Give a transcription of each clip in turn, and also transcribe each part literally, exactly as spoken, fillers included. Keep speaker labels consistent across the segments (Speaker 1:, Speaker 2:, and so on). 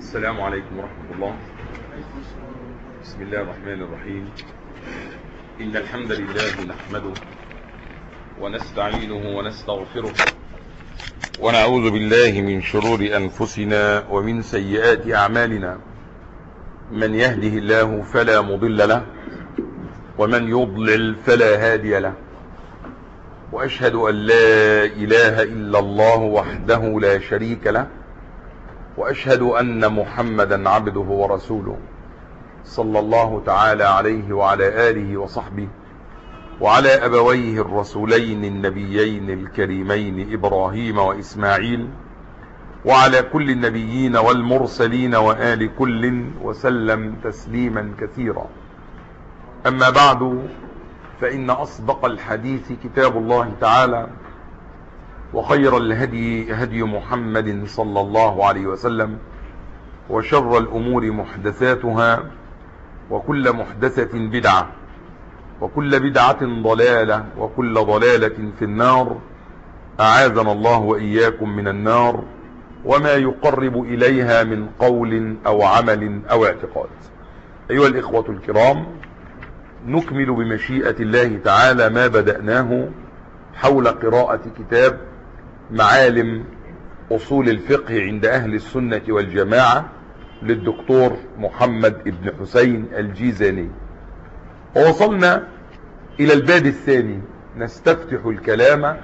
Speaker 1: السلام عليكم ورحمة الله. بسم الله الرحمن الرحيم. إن الحمد لله نحمده ونستعينه ونستغفره ونعوذ بالله من شرور أنفسنا ومن سيئات أعمالنا. من يهده الله فلا مضل له ومن يضلل فلا هادي له، وأشهد أن لا إله إلا الله وحده لا شريك له، وأشهد أن محمدا عبده ورسوله صلى الله تعالى عليه وعلى آله وصحبه وعلى أبويه الرسولين النبيين الكريمين إبراهيم وإسماعيل وعلى كل النبيين والمرسلين وآل كل وسلم تسليما كثيرا. أما بعد، فإن أصدق الحديث كتاب الله تعالى، وخير الهدي هدي محمد صلى الله عليه وسلم، وشر الأمور محدثاتها، وكل محدثة بدعة، وكل بدعة ضلالة، وكل ضلالة في النار. أعاذنا الله وإياكم من النار وما يقرب إليها من قول أو عمل أو اعتقاد. أيها الإخوة الكرام، نكمل بمشيئة الله تعالى ما بدأناه حول قراءة كتاب معالم أصول الفقه عند أهل السنة والجماعة للدكتور محمد بن حسين الجيزاني، ووصلنا إلى الباب الثاني. نستفتح الكلام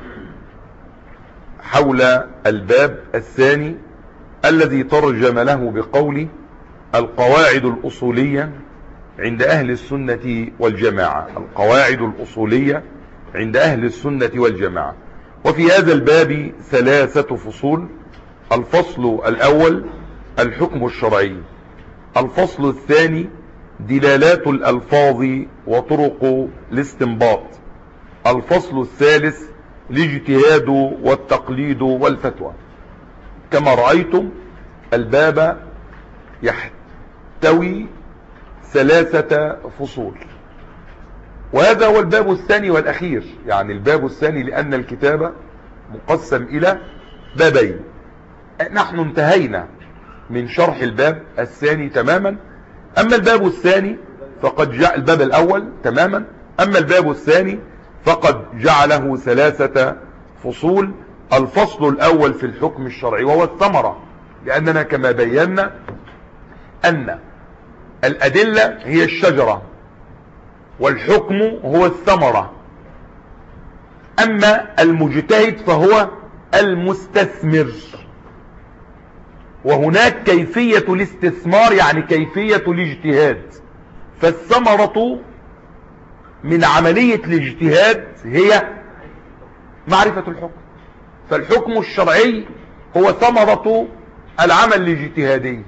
Speaker 1: حول الباب الثاني الذي ترجم له بقول القواعد الأصولية عند أهل السنة والجماعة. القواعد الأصولية عند أهل السنة والجماعة. وفي هذا الباب ثلاثة فصول. الفصل الأول الحكم الشرعي، الفصل الثاني دلالات الألفاظ وطرق الاستنباط، الفصل الثالث الاجتهاد والتقليد والفتوى. كما رأيتم الباب يحتوي ثلاثة فصول، وهذا هو الباب الثاني والأخير، يعني الباب الثاني لأن الكتاب مقسم إلى بابين. نحن انتهينا من شرح الباب الثاني تماما. أما الباب الثاني فقد جاء الباب الأول تماما، أما الباب الثاني فقد جعله ثلاثة فصول. الفصل الأول في الحكم الشرعي وهو الثمرة، لأننا كما بينا أن الأدلة هي الشجرة والحكم هو الثمرة، أما المجتهد فهو المستثمر. وهناك كيفية الاستثمار، يعني كيفية الاجتهاد. فالثمرة من عملية الاجتهاد هي معرفة الحكم، فالحكم الشرعي هو ثمرة العمل الاجتهادي.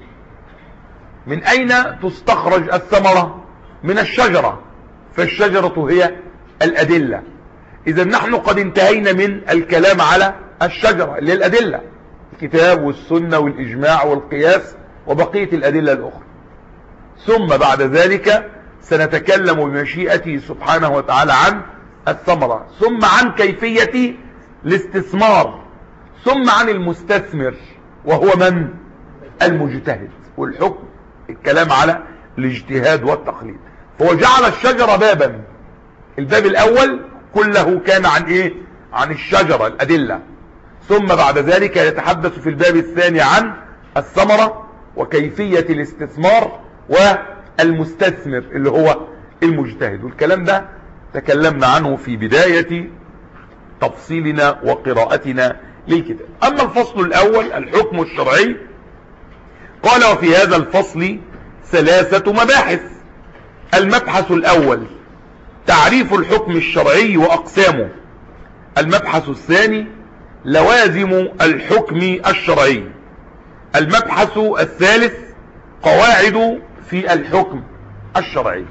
Speaker 1: من أين تستخرج الثمرة؟ من الشجرة، فالشجرة هي الأدلة. إذا نحن قد انتهينا من الكلام على الشجرة اللي هي الأدلة، الكتاب والسنة والإجماع والقياس وبقية الأدلة الأخرى. ثم بعد ذلك سنتكلم بمشيئته سبحانه وتعالى عن الثمرة، ثم عن كيفية الاستثمار، ثم عن المستثمر وهو من؟ المجتهد. والحكم الكلام على الاجتهاد والتقليد. فهو جعل الشجرة بابا. الباب الأول كله كان عن إيه؟ عن الشجرة الأدلة. ثم بعد ذلك يتحدث في الباب الثاني عن الثمرة وكيفية الاستثمار والمستثمر اللي هو المجتهد. والكلام ده تكلمنا عنه في بداية تفصيلنا وقراءتنا للكتاب. أما الفصل الأول الحكم الشرعي، قال وفي هذا الفصل ثلاثة مباحث. المبحث الأول تعريف الحكم الشرعي وأقسامه. المبحث الثاني لوازم الحكم الشرعي. المبحث الثالث قواعد في الحكم الشرعي.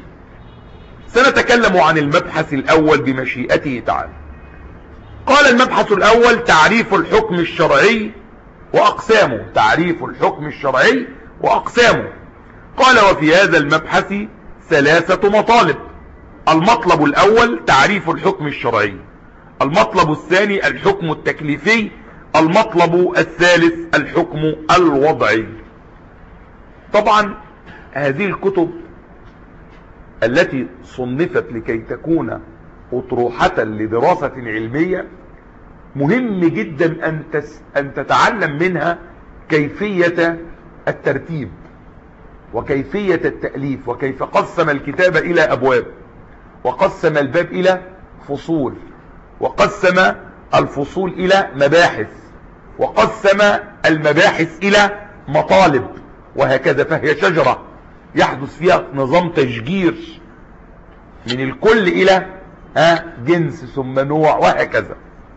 Speaker 1: سنتكلم عن المبحث الأول بمشيئته تعالى. قال المبحث الأول تعريف الحكم الشرعي وأقسامه. تعريف الحكم الشرعي وأقسامه. قال وفي هذا المبحث ثلاثة مطالب. المطلب الأول تعريف الحكم الشرعي، المطلب الثاني الحكم التكليفي، المطلب الثالث الحكم الوضعي. طبعا هذه الكتب التي صنفت لكي تكون أطروحة لدراسة علمية مهم جدا أن, تس أن تتعلم منها كيفية الترتيب وكيفية التأليف وكيف قسم الكتاب إلى أبواب وقسم الباب إلى فصول وقسم الفصول إلى مباحث وقسم المباحث إلى مطالب وهكذا. فهي شجرة يحدث فيها نظام تشجير من الكل إلى جنس ثم نوع وهكذا.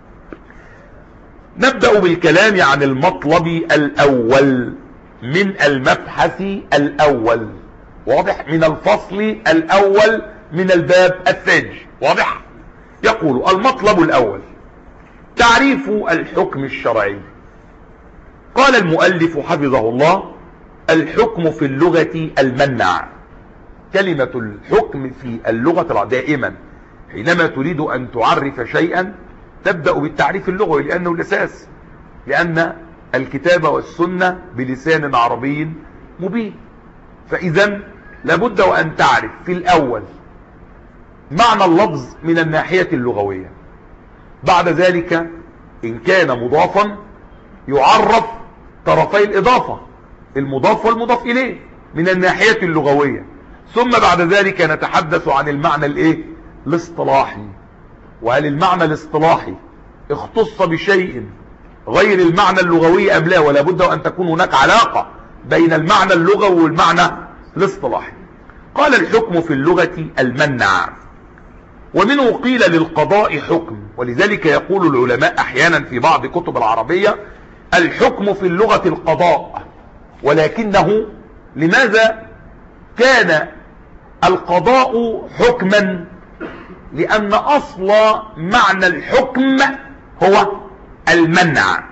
Speaker 1: نبدأ بالكلام عن المطلب الأول من المبحث الأول، واضح؟ من الفصل الأول من الباب الثاني، واضح؟ يقول المطلب الأول تعريف الحكم الشرعي. قال المؤلف حفظه الله: الحكم في اللغة المنع. كلمة الحكم في اللغة دائما حينما تريد أن تعرف شيئا تبدأ بالتعريف اللغوي لأنه الأساس، لأن الكتاب والسنة بلسان عربي مبين. فإذا لابد وأن تعرف في الأول معنى اللفظ من الناحية اللغوية. بعد ذلك إن كان مضافا يعرف طرفي الإضافة، المضاف والمضاف إليه من الناحية اللغوية. ثم بعد ذلك نتحدث عن المعنى الايه الاصطلاحي، وهل المعنى الاصطلاحي اختص بشيء غير المعنى اللغوي أم لا، ولا بد أن تكون هناك علاقة بين المعنى اللغوي والمعنى الاصطلاحي. قال الحكم في اللغة المنع، ومنه قيل للقضاء حكم، ولذلك يقول العلماء أحيانا في بعض كتب العربية الحكم في اللغة القضاء، ولكنه لماذا كان القضاء حكما؟ لأن أصل معنى الحكم هو المنع.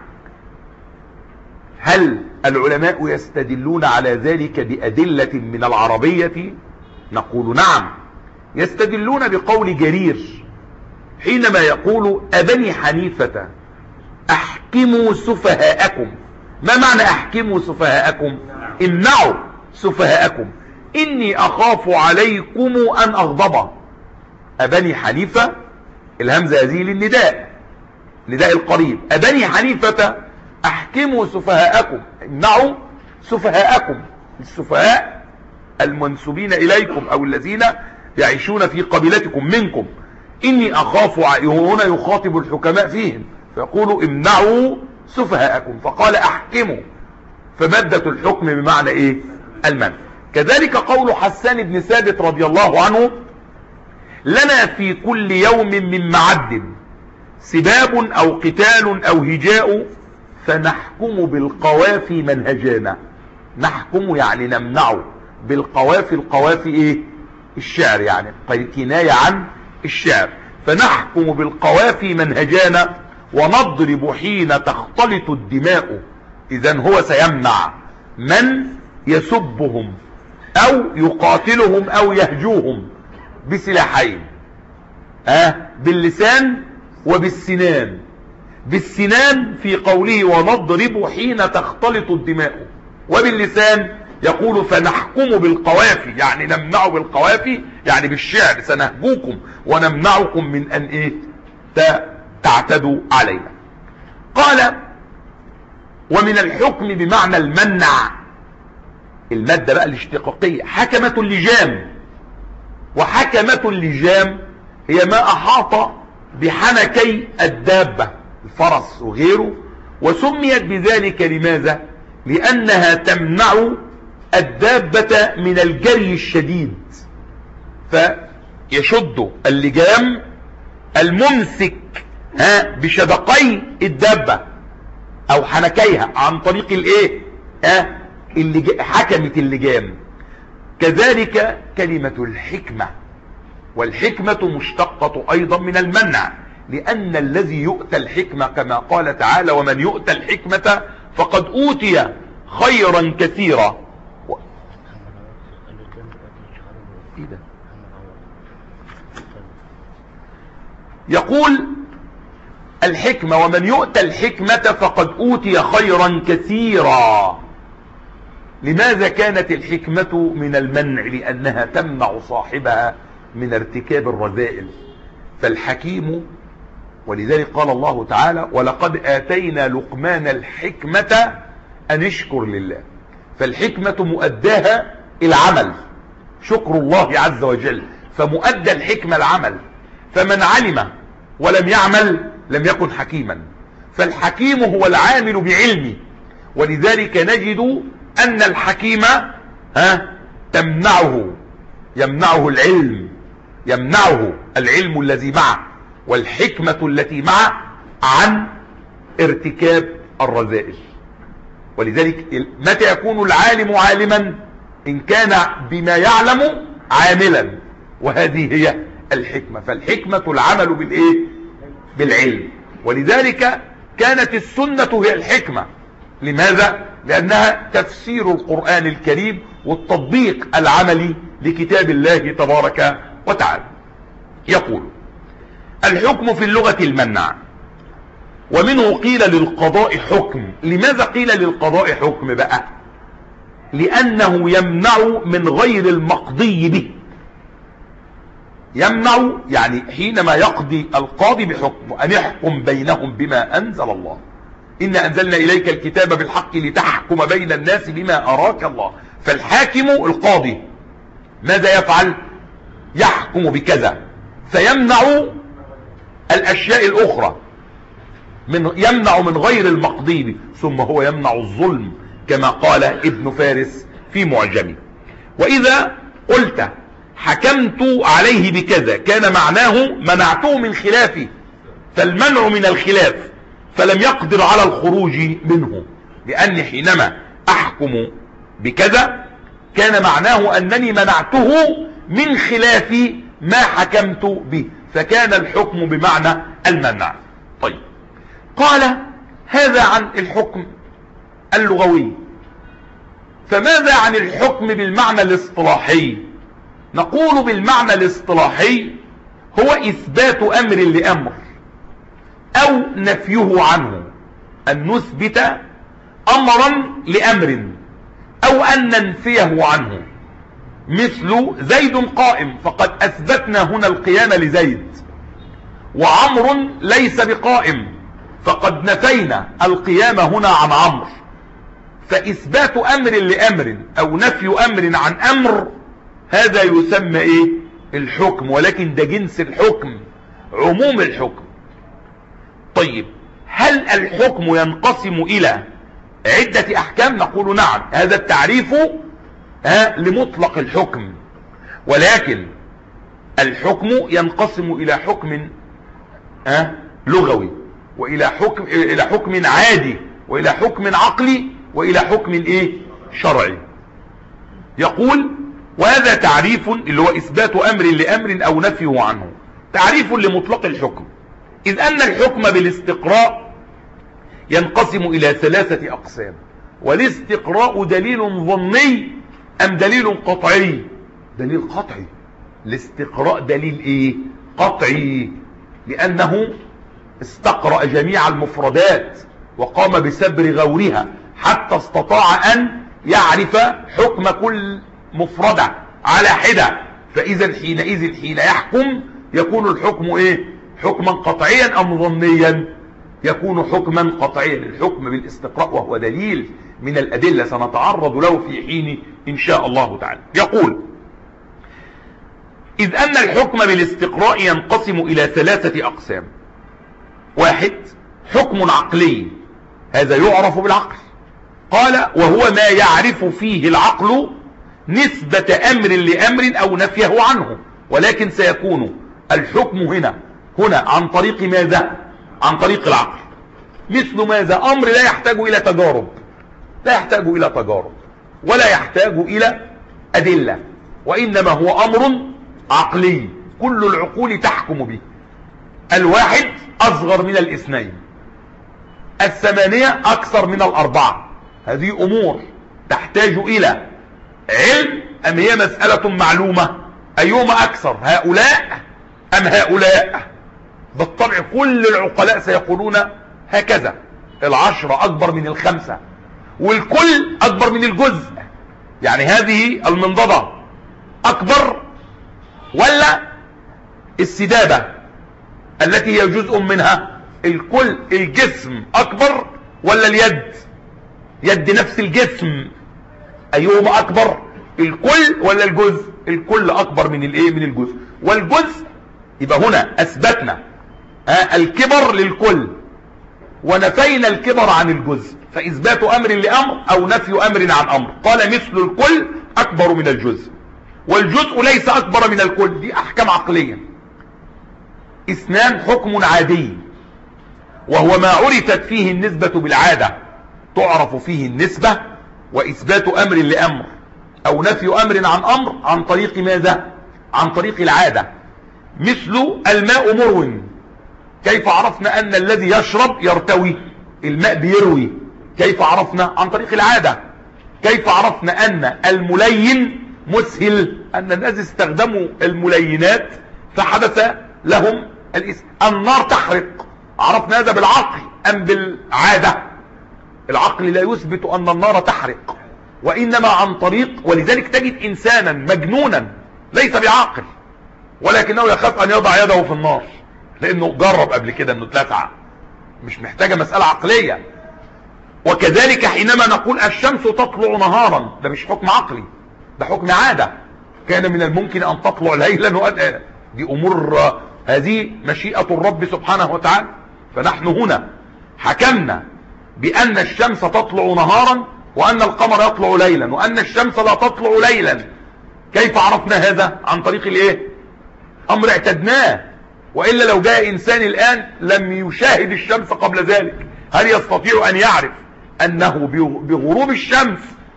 Speaker 1: هل العلماء يستدلون على ذلك بأدلة من العربية؟ نقول نعم، يستدلون بقول جرير حينما يقول أبني حنيفة أحكموا سفهاءكم. ما معنى أحكموا سفهاءكم؟ امنعوا سفهاءكم، إني أخاف عليكم أن أغضب. أبني حنيفة الهمزة هذه للنداء، نداء القريب. أبني حنيفة أحكموا سفهاءكم، امنعوا سفهاءكم، السفهاء المنسوبين إليكم أو الذين يعيشون في قبيلتكم منكم. إني أخاف، هنا يخاطب الحكماء فيهم فيقولوا امنعوا سفهاءكم، فقال أحكموا، فمادة الحكم بمعنى إيه؟ المنع. كذلك قول حسان بن ثابت رضي الله عنه: لنا في كل يوم من معد سباب أو قتال أو هجاء فنحكم بالقوافي منهجانا. نحكم يعني نمنع، بالقوافي، القوافي إيه؟ الشعر، يعني كناية عن الشعر. فنحكم بالقوافي منهجانا ونضرب حين تختلط الدماء. إذن هو سيمنع من يسبهم أو يقاتلهم أو يهجوهم بسلاحين، آه باللسان وبالسنان. بالسنان في قوله ونضرب حين تختلط الدماء، وباللسان يقول فنحكم بالقوافي، يعني نمنع بالقوافي يعني بالشعر، سنهجوكم ونمنعكم من أن إيه تعتدوا علينا. قال ومن الحكم بمعنى المنع المادة بقى الاشتقاقية حكمة اللجام. وحكمة اللجام هي ما أحاط بحنكي الدابة الفرس وغيره، وسميت بذلك لماذا؟ لأنها تمنع الدابة من الجري الشديد، فيشد اللجام الممسك ها بشدقي الدابة أو حنكيها عن طريق الايه ها حكمة اللجام. كذلك كلمة الحكمة، والحكمة مشتقة أيضا من المنع، لأن الذي يؤتى الحكمة كما قال تعالى ومن يؤتى الحكمة فقد أوتي خيرا كثيرا. يقول الحكمة ومن يؤتى الحكمة فقد أوتي خيرا كثيرا. لماذا كانت الحكمة من المنع؟ لأنها تمنع صاحبها من ارتكاب الرذائل. فالحكيم، ولذلك قال الله تعالى ولقد آتينا لقمان الحكمة أن اشكر لله. فالحكمة مؤداها العمل، شكر الله عز وجل، فمؤدى الحكمة العمل. فمن علم ولم يعمل لم يكن حكيما. فالحكيم هو العامل بعلمه، ولذلك نجد أن الحكيم ها تمنعه يمنعه العلم يمنعه العلم الذي معه والحكمة التي معه عن ارتكاب الرذائل. ولذلك متى يكون العالم عالما؟ إن كان بما يعلم عاملا، وهذه هي الحكمة. فالحكمة العمل بالإيه؟ بالعلم. ولذلك كانت السنة هي الحكمة. لماذا؟ لأنها تفسير القرآن الكريم والتطبيق العملي لكتاب الله تبارك وتعالى. يقول الحكم في اللغة المنع، ومنه قيل للقضاء حكم. لماذا قيل للقضاء حكم بقى؟ لأنه يمنع من غير المقضي به. يمنع يعني حينما يقضي القاضي بحكم أن يحكم بينهم بما أنزل الله. إنا أنزلنا إليك الكتاب بالحق لتحكم بين الناس بما أراك الله. فالحاكم القاضي ماذا يفعل؟ يحكم بكذا، فيمنع الأشياء الأخرى، من يمنع من غير المقضي به. ثم هو يمنع الظلم كما قال ابن فارس في معجمه. وإذا قلت حكمت عليه بكذا كان معناه منعته من خلافه، فالمنع من الخلاف، فلم يقدر على الخروج منه. لأني حينما أحكم بكذا كان معناه أنني منعته من خلاف ما حكمت به، فكان الحكم بمعنى المنع. طيب، قال هذا عن الحكم اللغوي. فماذا عن الحكم بالمعنى الاصطلاحي؟ نقول بالمعنى الاصطلاحي هو إثبات أمر لأمر أو نفيه عنه، أن نثبت أمرا لأمر أو أن ننفيه عنه. مثل زيد قائم، فقد أثبتنا هنا القيام لزيد. وعمر ليس بقائم، فقد نفينا القيام هنا عن عمرو. فإثبات أمر لأمر أو نفي أمر عن أمر، هذا يسمى إيه؟ الحكم. ولكن ده جنس الحكم، عموم الحكم. طيب، هل الحكم ينقسم إلى عدة أحكام؟ نقول نعم، هذا التعريف ها لمطلق الحكم. ولكن الحكم ينقسم إلى حكم ها لغوي، وإلى حكم إلى حكم عادي، وإلى حكم عقلي، وإلى حكم إيه؟ شرعي. يقول وهذا تعريف اللي هو إثبات أمر لأمر أو نفيه عنه، تعريف لمطلق الحكم. إذ أن الحكم بالاستقراء ينقسم إلى ثلاثة أقسام. والاستقراء دليل ظني أم دليل قطعي؟ دليل قطعي. الاستقراء دليل إيه؟ قطعي، لأنه استقرأ جميع المفردات وقام بسبر غورها حتى استطاع أن يعرف حكم كل مفردة على حدة. فإذا حينئذ حين يحكم يكون الحكم إيه؟ حكما قطعيا أم ظنيا؟ يكون حكما قطعيا. الحكم بالاستقراء وهو دليل من الأدلة سنتعرض له في حين إن شاء الله تعالى. يقول إذ أن الحكم بالاستقراء ينقسم إلى ثلاثة أقسام. واحد، حكم عقلي، هذا يعرف بالعقل. قال وهو ما يعرف فيه العقل نسبة أمر لأمر أو نفيه عنه. ولكن سيكون الحكم هنا هنا عن طريق ماذا؟ عن طريق العقل. مثل ماذا؟ أمر لا يحتاج إلى تجارب، لا يحتاج إلى تجارب ولا يحتاج إلى أدلة، وإنما هو أمر عقلي كل العقول تحكم به. الواحد أصغر من الاثنين، الثمانية أكثر من الأربعة. هذه أمور تحتاج إلى علم أم هي مسألة معلومة؟ أيهما أكثر، هؤلاء أم هؤلاء؟ بالطبع كل العقلاء سيقولون هكذا، العشرة أكبر من الخمسة، والكل أكبر من الجزء. يعني هذه المنضدة أكبر ولا السدابة التي هي جزء منها؟ الكل الجسم أكبر ولا اليد؟ يد نفس الجسم، أيهما أكبر؟ الكل ولا الجزء؟ الكل أكبر من الإيه؟ من الجزء. والجزء يبقى هنا أثبتنا آه الكبر للكل ونفينا الكبر عن الجزء، فإثبات أمر لأمر أو نفي أمر عن أمر. قال مثل الكل أكبر من الجزء، والجزء ليس أكبر من الكل. دي أحكام عقلية. اثنان حكم عادي وهو ما عرفت فيه النسبة بالعادة، تعرف فيه النسبة وإثبات أمر لأمر أو نفي أمر عن أمر عن طريق ماذا؟ عن طريق العادة. مثل الماء مرو، كيف عرفنا أن الذي يشرب يرتوي؟ الماء بيروي، كيف عرفنا؟ عن طريق العادة. كيف عرفنا أن الملين مسهل؟ أن الناس استخدموا الملينات فحدث لهم الاسم. النار تحرق، عرفنا هذا بالعقل أم بالعادة؟ العقل لا يثبت أن النار تحرق، وإنما عن طريق، ولذلك تجد إنسانا مجنونا ليس بعاقل ولكنه يخاف أن يضع يده في النار لأنه جرب قبل كده أنه اتلسع. مش محتاجة مسألة عقلية. وكذلك حينما نقول الشمس تطلع نهارا، ده مش حكم عقلي، ده حكم عادة. كان من الممكن أن تطلع ليلا وأن دي أمور، هذه مشيئة الرب سبحانه وتعالى. فنحن هنا حكمنا بأن الشمس تطلع نهارا وأن القمر يطلع ليلا وأن الشمس لا تطلع ليلا. كيف عرفنا هذا؟ عن طريق الايه؟ أمر اعتدناه. وإلا لو جاء إنسان الآن لم يشاهد الشمس قبل ذلك، هل يستطيع أن يعرف أنه بغروب الشمس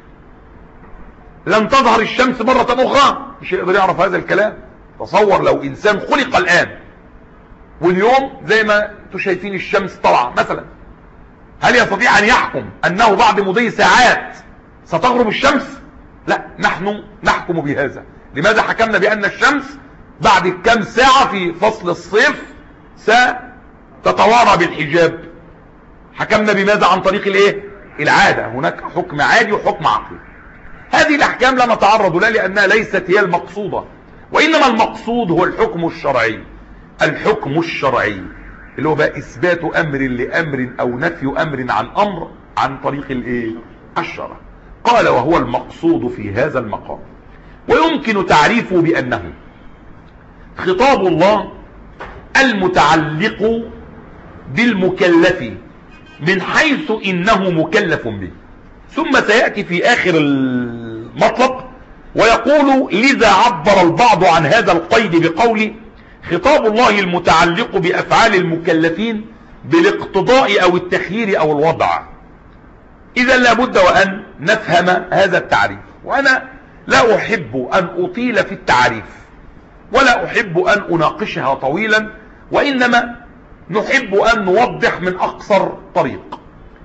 Speaker 1: لن تظهر الشمس مرة أخرى؟ مش يقدر يعرف هذا الكلام. تصور لو إنسان خلق الآن واليوم زي ما انتم شايفين الشمس طلع مثلا، هل يستطيع أن يحكم أنه بعد مضي ساعات ستغرب الشمس؟ لا، نحن نحكم بهذا. لماذا حكمنا بأن الشمس بعد كم ساعة في فصل الصيف ستتوارى بالحجاب؟ حكمنا بماذا؟ عن طريق الايه؟ العادة. هناك حكم عادي وحكم عقلي. هذه الأحكام لا نتعرض لها لأنها ليست هي المقصودة، وإنما المقصود هو الحكم الشرعي. الحكم الشرعي اللي هو بقى إثبات أمر لأمر أو نفي أمر عن أمر عن طريق الايه؟ الشرع. قال وهو المقصود في هذا المقام. ويمكن تعريفه بأنه خطاب الله المتعلق بالمكلف من حيث إنه مكلف به. ثم سيأتي في آخر المطلب ويقول لذا عبر البعض عن هذا القيد بقوله خطاب الله المتعلق بأفعال المكلفين بالاقتضاء أو التخيير أو الوضع. إذا لابد وأن نفهم هذا التعريف. وأنا لا أحب أن أطيل في التعريف ولا أحب أن أناقشها طويلا، وإنما نحب أن نوضح من أقصر طريق.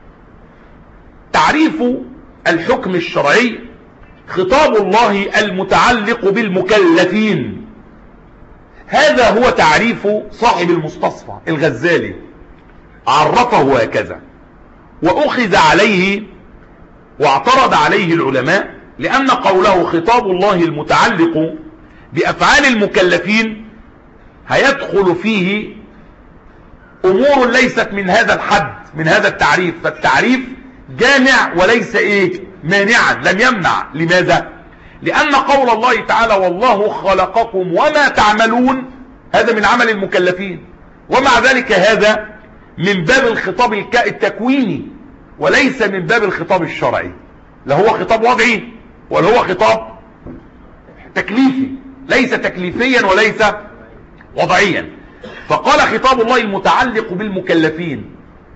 Speaker 1: تعريف الحكم الشرعي خطاب الله المتعلق بالمكلفين. هذا هو تعريف صاحب المستصفى الغزالي، عرفه هكذا وأخذ عليه واعترض عليه العلماء، لأن قوله خطاب الله المتعلق بأفعال المكلفين هيدخل فيه أمور ليست من هذا الحد، من هذا التعريف. فالتعريف جامع وليس إيه؟ مانعا، لم يمنع. لماذا؟ لأن قول الله تعالى والله خلقكم وما تعملون هذا من عمل المكلفين، ومع ذلك هذا من باب الخطاب التكويني وليس من باب الخطاب الشرعي. لا هو خطاب وضعي ولا هو خطاب تكليفي، ليس تكليفيا وليس وضعيا. فقال خطاب الله المتعلق بالمكلفين،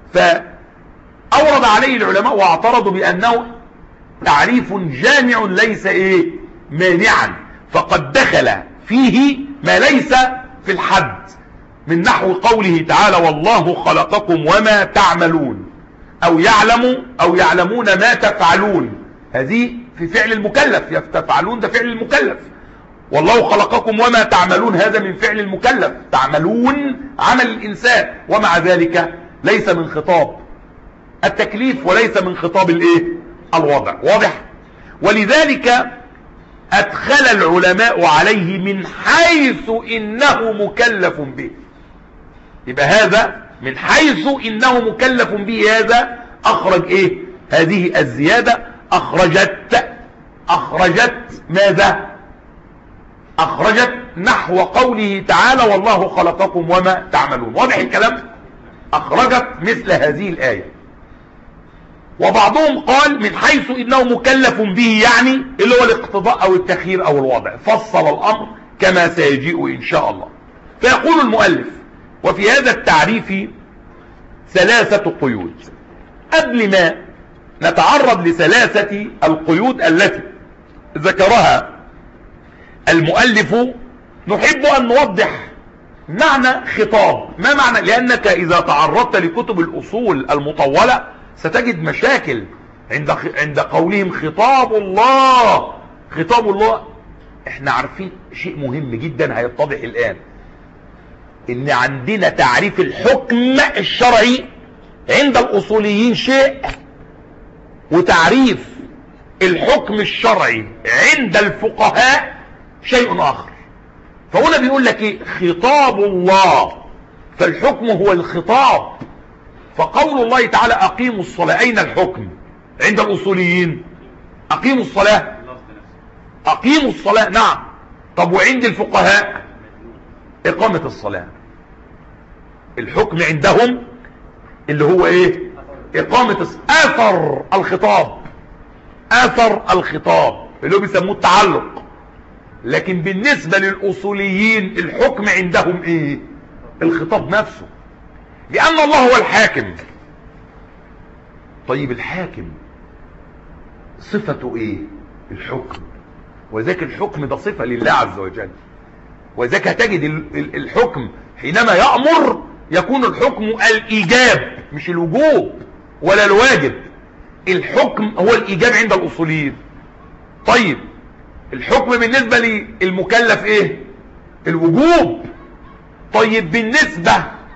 Speaker 1: فأورد عليه العلماء واعترضوا بأنه تعريف جامع ليس ايه؟ مانعا، فقد دخل فيه ما ليس في الحد، من نحو قوله تعالى والله خلقكم وما تعملون، او يعلم او يعلمون ما تفعلون. هذه في فعل المكلف، تفعلون ده فعل المكلف. والله خلقكم وما تعملون هذا من فعل المكلف، تعملون عمل الإنسان، ومع ذلك ليس من خطاب التكليف وليس من خطاب الايه؟ الوضع. واضح؟ ولذلك أدخل العلماء عليه من حيث إنه مكلف به. يبقى هذا من حيث إنه مكلف به، هذا أخرج إيه؟ هذه الزيادة أخرجت أخرجت ماذا؟ أخرجت نحو قوله تعالى والله خلقكم وما تعملون. واضح الكلام؟ أخرجت مثل هذه الآية. وبعضهم قال من حيث إنه مكلف به، يعني اللي هو الاقتضاء أو التخيير أو الوضع، فصل الأمر كما سيجيء إن شاء الله. فيقول المؤلف وفي هذا التعريف ثلاثة قيود. قبل ما نتعرض لثلاثة القيود التي ذكرها المؤلف، نحب أن نوضح معنى خطاب. ما معنى؟ لأنك إذا تعرضت لكتب الأصول المطولة ستجد مشاكل عند عند قولهم خطاب الله. خطاب الله احنا عارفين شيء مهم جدا هيتضح الآن، ان عندنا تعريف الحكم الشرعي عند الأصوليين شيء، وتعريف الحكم الشرعي عند الفقهاء شيء آخر. فهنا بيقول لك ايه؟ خطاب الله، فالحكم هو الخطاب. فقول الله تعالى أقيموا الصلاة، أين الحكم عند الأصوليين؟ أقيموا الصلاة، أقيموا الصلاة، نعم. طب وعند الفقهاء؟ إقامة الصلاة. الحكم عندهم اللي هو إيه؟ إقامة أثر الخطاب، أثر الخطاب اللي هو بيسموه التعلق. لكن بالنسبة للأصوليين الحكم عندهم إيه؟ الخطاب نفسه، لأن الله هو الحاكم. طيب الحاكم صفته إيه؟ الحكم. وذاك الحكم ده صفة لله عز وجل. وذاك هتجد الحكم حينما يأمر يكون الحكم الإيجاب مش الوجوب ولا الواجب. الحكم هو الإيجاب عند الأصوليين. طيب الحكم بالنسبة للمكلف إيه؟ الوجوب. طيب بالنسبة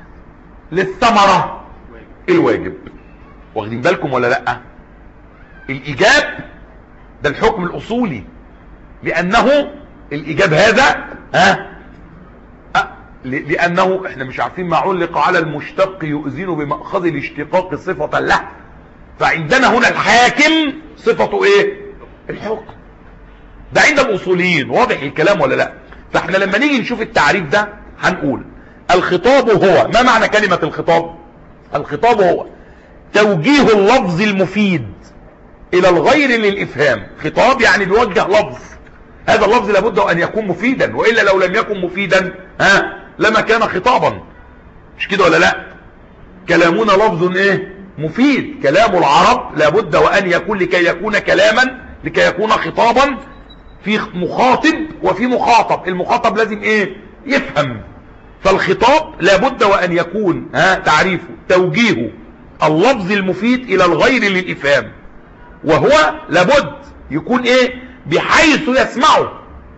Speaker 1: للثمرة الواجب. واخدين بالكم ولا لأ؟ الإيجاب ده الحكم الأصولي، لأنه الإيجاب هذا ها أه لأنه احنا مش عارفين ما علق على المشتق يؤذن بمأخذ الاشتقاق صفة له. فعندنا هنا الحاكم صفته ايه؟ الحكم. ده عند الأصوليين. واضح الكلام ولا لا؟ فاحنا لما نيجي نشوف التعريف ده هنقول الخطاب هو، ما معنى كلمة الخطاب؟ الخطاب هو توجيه اللفظ المفيد الى الغير للإفهام. خطاب يعني بيوجه لفظ، هذا اللفظ لابد ان يكون مفيدا، وإلا لو لم يكن مفيدا ها لما كان خطابا. مش كده ولا لا؟ كلامنا لفظ ايه؟ مفيد. كلام العرب لابد وان يكون لكي يكون كلاما، لكي يكون خطابا، في مخاطب وفي مخاطب. المخاطب لازم ايه؟ يفهم. فالخطاب لابد وان يكون ها تعريفه توجيه اللفظ المفيد الى الغير للإفهام، وهو لابد يكون ايه؟ بحيث يسمعه.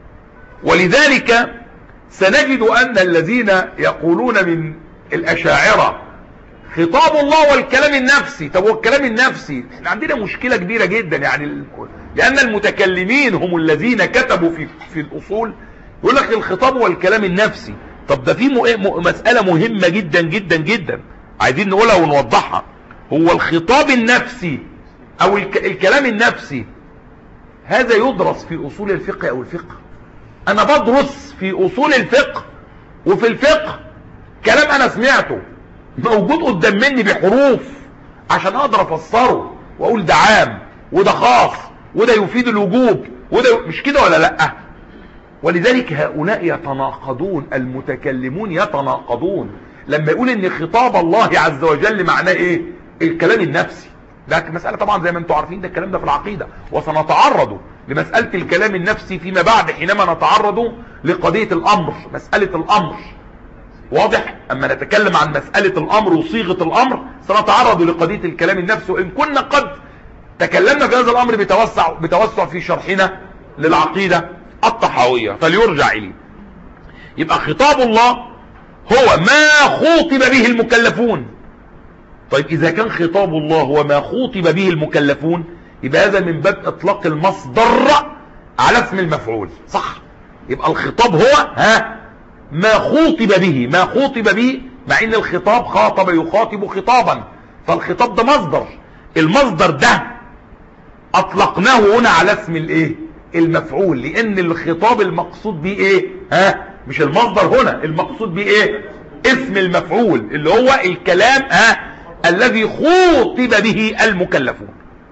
Speaker 1: ولذلك سنجد ان الذين يقولون من الاشاعرة خطاب الله والكلام النفسي. طب والكلام النفسي احنا عندنا مشكلة كبيرة جدا، يعني لان المتكلمين هم الذين كتبوا في في الاصول يقول لك الخطاب والكلام النفسي. طب ده في مسألة مهمة جدا جدا جدا عايزين نقولها ونوضحها. هو الخطاب النفسي او الكلام النفسي هذا يدرس في اصول الفقه او الفقه؟ انا بدرس في اصول الفقه وفي الفقه كلام انا سمعته موجود قدام مني بحروف عشان اقدر افسره واقول ده عام وده خاص وده يفيد الوجوب وده مش كده ولا لا؟ ولذلك هؤلاء يتناقضون، المتكلمون يتناقضون لما يقول ان خطاب الله عز وجل معناه ايه؟ الكلام النفسي. ده مسألة طبعا زي ما انتم عارفين، ده الكلام ده في العقيدة، وسنتعرض لمسألة الكلام النفسي فيما بعد حينما نتعرض لقضية الأمر، مسألة الأمر. واضح؟ أما نتكلم عن مسألة الأمر وصيغة الأمر سنتعرض لقضية الكلام النفسي، وإن كنا قد تكلمنا في هذا الأمر بتوسع, بتوسع في شرحنا للعقيدة الطحاوية فليرجع إليه. يبقى خطاب الله هو ما خوطب به المكلفون. طيب إذا كان خطاب الله هو ما خوطب به المكلفون، يبقى هذا من باب اطلاق المصدر على اسم المفعول، صح؟ يبقى الخطاب هو ها ما خوطب به، ما خوطب به، مع ان الخطاب خاطب يخاطب خطابا، فالخطاب ده مصدر، المصدر ده اطلقناه هنا على اسم الايه؟ المفعول، لان الخطاب المقصود به ايه؟ ها مش المصدر هنا، المقصود به ايه؟ اسم المفعول اللي هو الكلام ها الذي خوطب به المكلفون.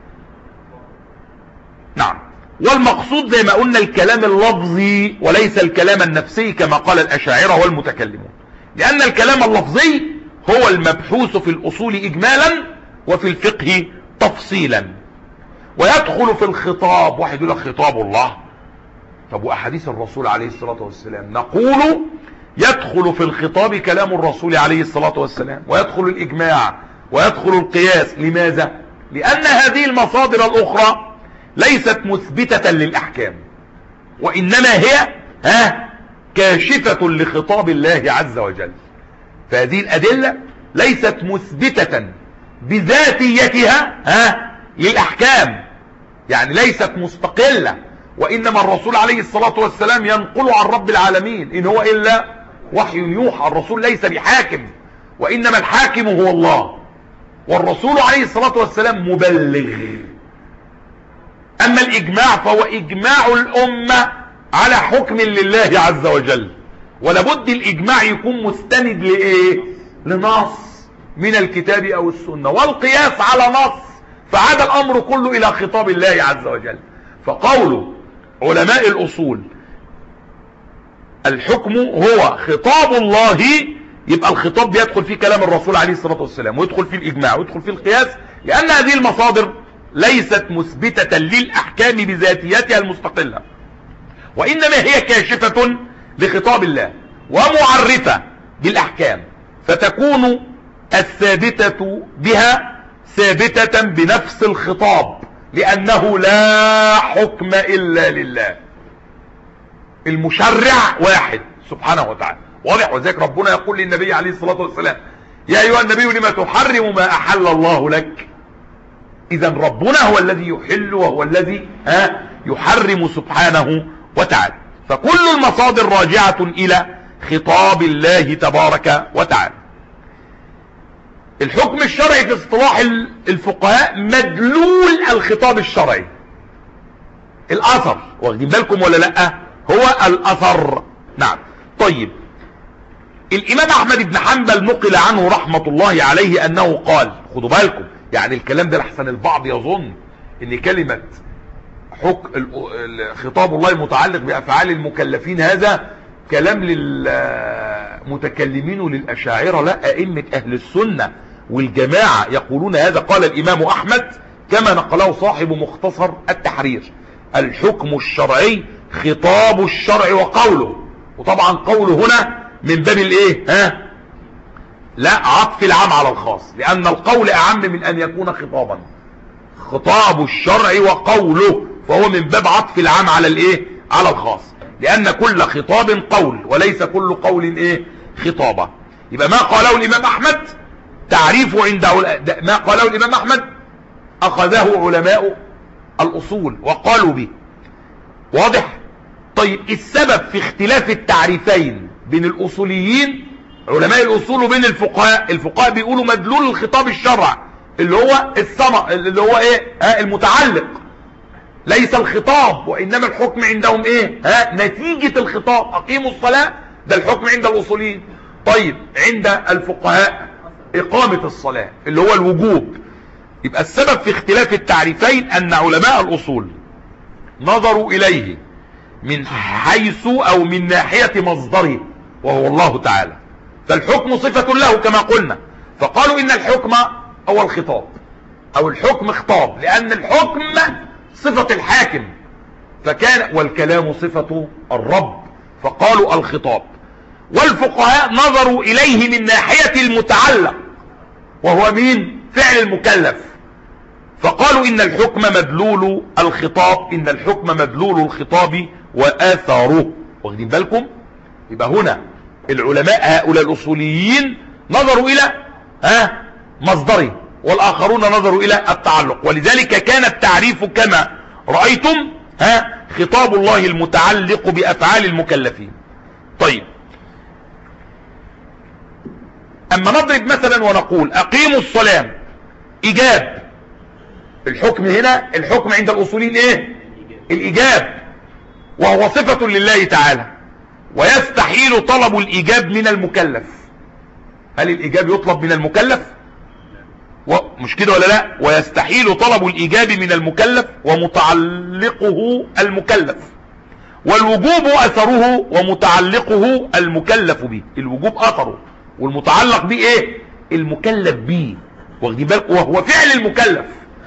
Speaker 1: نعم. والمقصود زي ما قلنا الكلام اللفظي وليس الكلام النفسي كما قال الأشاعرة والمتكلمون، لأن الكلام اللفظي هو المبحوث في الأصول إجمالا وفي الفقه تفصيلا، ويدخل في الخطاب. واحد يقول لك خطاب الله، طب وأحاديث الرسول عليه الصلاة والسلام؟ نقول يدخل في الخطاب كلام الرسول عليه الصلاة والسلام، ويدخل الإجماع، ويدخل القياس. لماذا؟ لأن هذه المصادر الأخرى ليست مثبتة للأحكام، وإنما هي ها كاشفة لخطاب الله عز وجل. فهذه الأدلة ليست مثبتة بذاتيتها ها للأحكام، يعني ليست مستقلة، وإنما الرسول عليه الصلاة والسلام ينقل عن رب العالمين، إن هو إلا وحي يوحى. الرسول ليس بحاكم، وإنما الحاكم هو الله، والرسول عليه الصلاة والسلام مبلغ. أما الإجماع فهو إجماع الأمة على حكم لله عز وجل، ولابد الإجماع يكون مستند لإيه؟ لنص من الكتاب أو السنة، والقياس على نص، فعاد الأمر كله إلى خطاب الله عز وجل. فقول علماء الأصول الحكم هو خطاب الله، يبقى الخطاب بيدخل فيه كلام الرسول عليه الصلاة والسلام، ويدخل فيه الإجماع، ويدخل فيه القياس، لأن هذه المصادر ليست مثبتة للأحكام بذاتيتها المستقلة، وإنما هي كاشفة لخطاب الله ومعرفة بالأحكام، فتكون الثابتة بها ثابتة بنفس الخطاب، لأنه لا حكم إلا لله، المشرع واحد سبحانه وتعالى، واضح؟ وذلك ربنا يقول للنبي عليه الصلاة والسلام: يا أيها النبي لما تحرم ما أحل الله لك. إذا ربنا هو الذي يحل وهو الذي ها يحرم سبحانه وتعالى. فكل المصادر راجعة إلى خطاب الله تبارك وتعالى. الحكم الشرعي في اصطلاح الفقهاء مدلول الخطاب الشرعي، الأثر، واخدين بالكم ولا لأ؟ هو الأثر. نعم. طيب، الإمام أحمد بن حنبل نقل عنه رحمة الله عليه أنه قال، خدوا بالكم، يعني الكلام ده لحسن البعض يظن ان كلمة حكم خطاب الله متعلق بأفعال المكلفين هذا كلام للمتكلمين وللأشاعرة. لا، أئمة أهل السنة والجماعة يقولون هذا. قال الإمام أحمد كما نقله صاحب مختصر التحرير: الحكم الشرعي خطاب الشرع وقوله. وطبعا قوله هنا من باب الايه؟ ها لا، عطف العام على الخاص، لأن القول أعم من أن يكون خطابا. خطاب الشرع وقوله، فهو من باب عطف العام على الايه؟ على الخاص، لأن كل خطاب قول وليس كل قول ايه؟ خطابا. يبقى ما قاله الإمام أحمد تعريفه عند ما قاله الإمام أحمد أخذه علماء الأصول وقالوا به. واضح؟ طيب، السبب في اختلاف التعريفين بين الأصوليين علماء الأصول وبين الفقهاء، الفقهاء بيقولوا مدلول الخطاب الشرع اللي هو السمع، اللي هو ايه؟ ها المتعلق، ليس الخطاب، وإنما الحكم عندهم ايه؟ ها نتيجة الخطاب. أقيموا الصلاة، ده الحكم عند الأصوليين. طيب، عند الفقهاء إقامة الصلاة اللي هو الوجوب. يبقى السبب في اختلاف التعريفين أن علماء الأصول نظروا إليه من حيث أو من ناحية مصدره وهو الله تعالى، فالحكم صفة له كما قلنا، فقالوا إن الحكم هو الخطاب، أو الحكم خطاب، لأن الحكم صفة الحاكم، فكان والكلام صفة الرب، فقالوا الخطاب. والفقهاء نظروا إليه من ناحية المتعلق وهو مين؟ فعل المكلف، فقالوا إن الحكم مدلول الخطاب، إن الحكم مدلول الخطاب وآثاره. واخدين بالكم؟ يبقى هنا العلماء هؤلاء الأصوليين نظروا إلى ها مصدره والآخرون نظروا إلى التعلق. ولذلك كان التعريف كما رأيتم ها خطاب الله المتعلق بأفعال المكلفين. طيب، أما نضرب مثلا ونقول أقيموا الصلاة، إيجاب. الحكم هنا، الحكم عند الأصوليين إيه؟ الإيجاب، وهو صفة لله تعالى، ويستحيل طلب الإيجاب من المكلف. هل الإيجاب يطلب من المكلف؟ مش كده ولا لا؟ ويستحيل طلب الإيجاب من المكلف ومتعلقه المكلف، والوجوب أثره ومتعلقه المكلف به. الوجوب أثره والمتعلق به إيه؟ المكلف به، واخدين بالكم؟ وهو فعل المكلف.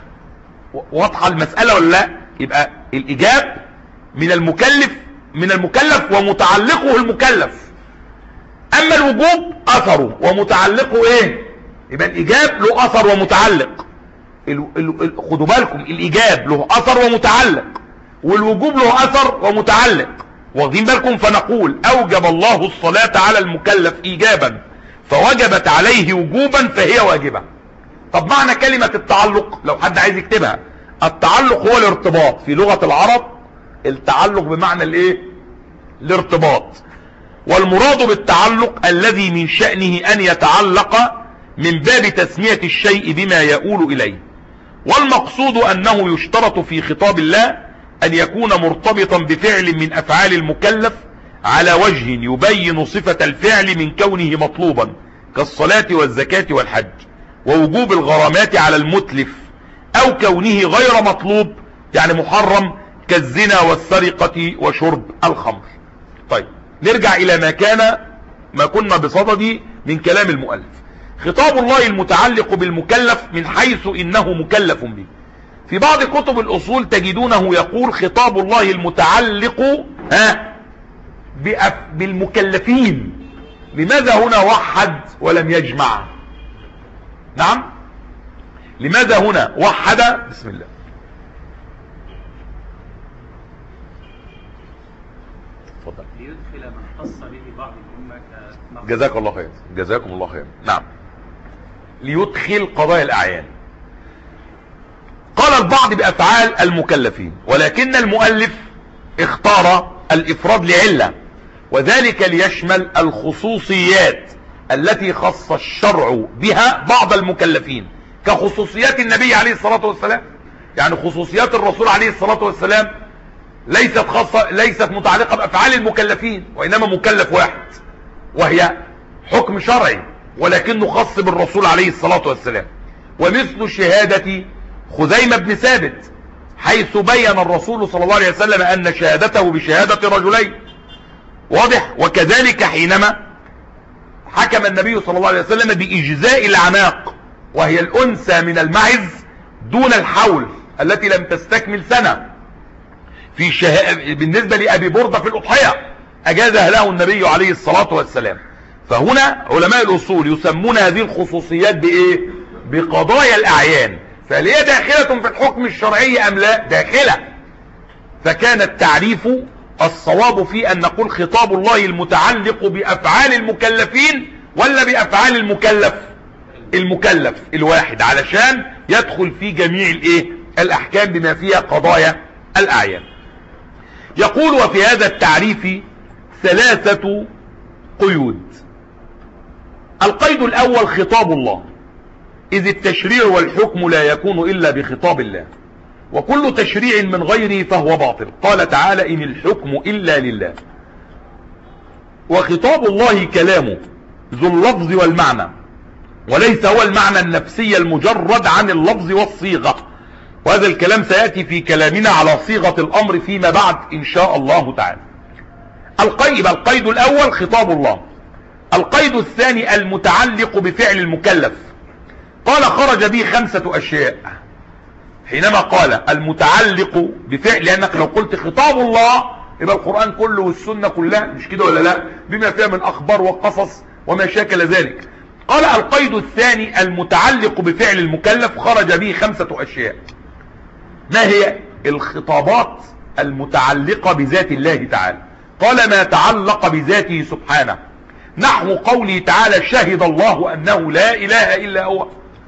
Speaker 1: واضحة المسألة ولا لا؟ يبقى الإيجاب من المكلف من المكلف ومتعلقه المكلف. أما الوجوب أثره ومتعلقه إيه؟ يبقى الإيجاب له أثر ومتعلق. خدوا بالكم، الإيجاب له أثر ومتعلق، والوجوب له أثر ومتعلق، واخدين بالكم؟ فنقول أوجب الله الصلاة على المكلف إيجابا فوجبت عليه وجوبا فهي واجبة. طب معنى كلمة التعلق لو حد عايز يكتبها، التعلق هو الارتباط. في لغة العرب التعلق بمعنى الايه؟ الارتباط. والمراد بالتعلق الذي من شأنه أن يتعلق من باب تسمية الشيء بما يؤول إليه. والمقصود أنه يشترط في خطاب الله أن يكون مرتبطا بفعل من أفعال المكلف على وجه يبين صفة الفعل من كونه مطلوبا كالصلاة والزكاة والحج، ووجوب الغرامات على المتلف، أو كونه غير مطلوب يعني محرم كالزنا والسرقة وشرب الخمر. طيب، نرجع إلى ما كان ما كنا بصدده من كلام المؤلف. خطاب الله المتعلق بالمكلف من حيث إنه مكلف به. في بعض كتب الأصول تجدونه يقول خطاب الله المتعلق ها بالمكلفين. لماذا هنا وحد ولم يجمع؟ نعم، لماذا هنا وحد؟ بسم الله. اتفضل.
Speaker 2: ليدخل من خص به بعض الأمة.
Speaker 1: جزاك الله خير، جزاكم الله خير. نعم، ليدخل قضايا الأعيان. قال البعض بأفعال المكلفين، ولكن المؤلف اختار الإفراد لعلة، وذلك ليشمل الخصوصيات التي خص الشرع بها بعض المكلفين، كخصوصيات النبي عليه الصلاة والسلام. يعني خصوصيات الرسول عليه الصلاة والسلام ليست خاصة، ليست متعلقة بأفعال المكلفين، وإنما مكلف واحد، وهي حكم شرعي ولكنه خاص بالرسول عليه الصلاة والسلام. ومثل شهادة خزيمة بن ثابت، حيث بين الرسول صلى الله عليه وسلم أن شهادته بشهادة رجلين، واضح؟ وكذلك حينما حكم النبي صلى الله عليه وسلم بإجزاء العناق، وهي الأنثى من المعز دون الحول التي لم تستكمل سنة، في شه... بالنسبة لأبي بردة في الأضحية أجازها له النبي عليه الصلاة والسلام. فهنا علماء الأصول يسمون هذه الخصوصيات بإيه؟ بقضايا الأعيان. فهل هي داخلة في الحكم الشرعي أم لا؟ داخلة. فكان التعريف الصواب في أن نقول خطاب الله المتعلق بأفعال المكلفين ولا بأفعال المكلف؟ المكلف الواحد، علشان يدخل في جميع الايه؟ الأحكام بما فيها قضايا الأعيان. يقول وفي هذا التعريف ثلاثة قيود. القيد الأول خطاب الله، إذ التشريع والحكم لا يكون إلا بخطاب الله، وكل تشريع من غيره فهو باطل. قال تعالى إن الحكم إلا لله. وخطاب الله كلامه ذو اللفظ والمعنى، وليس هو المعنى النفسي المجرد عن اللفظ والصيغة، وهذا الكلام سيأتي في كلامنا على صيغة الأمر فيما بعد إن شاء الله تعالى. القيد القيد الأول خطاب الله. القيد الثاني المتعلق بفعل المكلف. قال خرج به خمسة أشياء حينما قال المتعلق بفعل، لأنك لو قلت خطاب الله يبقى القرآن كله والسنة كلها، مش كده ولا لا؟ بما فيها من أخبار وقصص وما شاكل ذلك. قال القيد الثاني المتعلق بفعل المكلف خرج به خمسة أشياء. ما هي؟ الخطابات المتعلقة بذات الله تعالى. قال ما تعلق بذاته سبحانه، نحو قوله تعالى شهد الله أنه لا إله إلا هو.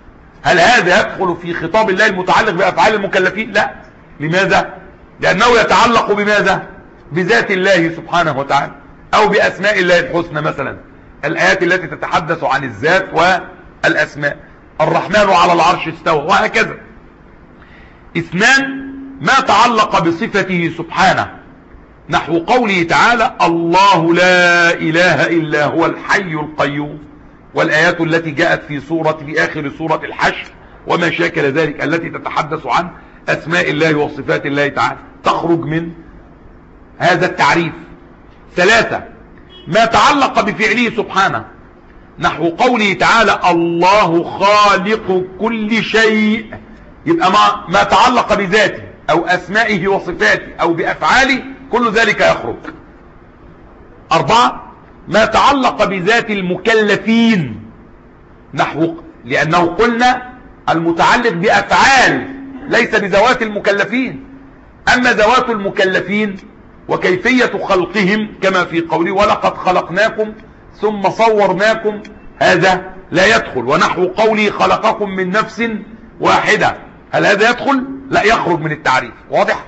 Speaker 1: هل هذا يدخل في خطاب الله المتعلق بأفعال المكلفين؟ لا. لماذا؟ لأنه يتعلق بماذا؟ بذات الله سبحانه وتعالى أو بأسماء الله الحسنى مثلا، الآيات التي تتحدث عن الذات والأسماء، الرحمن على العرش استوى وهكذا. اثنان، ما تعلق بصفته سبحانه نحو قوله تعالى الله لا إله إلا هو الحي القيوم، والآيات التي جاءت في سورة في آخر سورة الحشر وما شاكل ذلك التي تتحدث عن أسماء الله وصفات الله تعالى تخرج من هذا التعريف. ثلاثة، ما تعلق بفعله سبحانه نحو قوله تعالى الله خالق كل شيء، يبقى ما, ما تعلق بذاته أو أسمائه وصفاته أو بأفعاله كل ذلك يخرج. أربعة، ما تعلق بذات المكلفين نحو، لأنه قلنا المتعلق بأفعال ليس بذوات المكلفين، أما ذوات المكلفين وكيفية خلقهم كما في قوله ولقد خلقناكم ثم صورناكم هذا لا يدخل، ونحو قوله خلقكم من نفس واحدة هل هذا يدخل؟ لا، يخرج من التعريف. واضح؟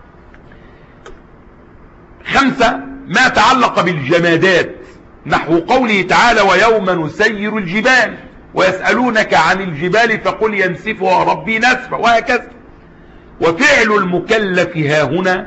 Speaker 1: خمسة، ما تعلق بالجمادات نحو قوله تعالى ويوم نسير الجبال ويسألونك عن الجبال فقل ينسفها ربي نسفا وهكذا. وفعل المكلف ها هنا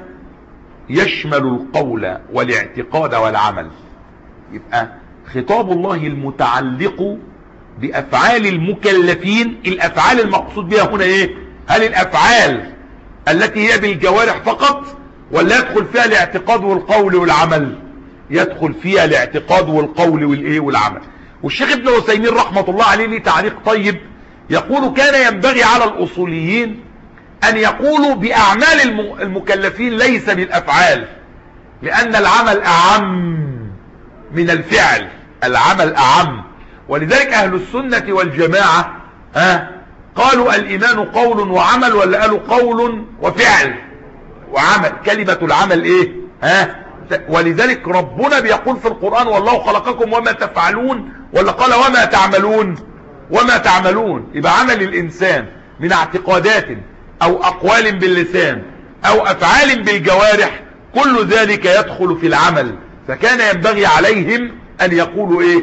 Speaker 1: يشمل القول والاعتقاد والعمل، يبقى خطاب الله المتعلق بأفعال المكلفين، الأفعال المقصود بها هنا ايه؟ هل الأفعال التي هي بالجوارح فقط ولا يدخل فيها الاعتقاد والقول والعمل؟ يدخل فيها الاعتقاد والقول والايه والعمل. والشيخ ابن عثيمين رحمة الله عليه ليه تعليق طيب يقول كان ينبغي على الأصوليين أن يقولوا بأعمال المكلفين ليس بالأفعال، لأن العمل أعم من الفعل، العمل أعم. ولذلك أهل السنة والجماعة ها قالوا الإيمان قول وعمل، ولا قالوا قول وفعل وعمل؟ كلمة العمل إيه؟ ها ولذلك ربنا بيقول في القرآن والله خلقكم وما تفعلون، ولا قال وما تعملون؟ وما تعملون. يبقى عمل الإنسان من اعتقادات أو أقوال باللسان أو أفعال بالجوارح كل ذلك يدخل في العمل، فكان ينبغي عليهم أن يقولوا إيه؟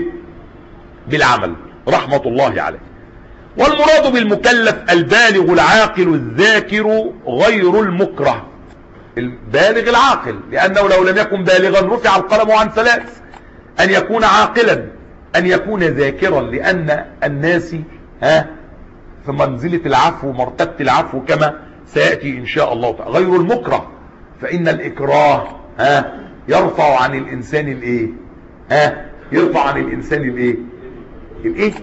Speaker 1: بالعمل رحمة الله عليه. والمراد بالمكلف البالغ العاقل الذاكر غير المكره، البالغ العاقل، لأنه لو لم يكن بالغا رفع القلم عن ثلاث: أن يكون عاقلا، أن يكون ذاكرا، لأن الناس ها في منزلة العفو مرتبة العفو كما سيأتي إن شاء الله تعالى. غير المكره، فإن الإكراه ها يرفع عن الإنسان الإيه؟ ها يرفع عن الإنسان الإيه؟ الإيه؟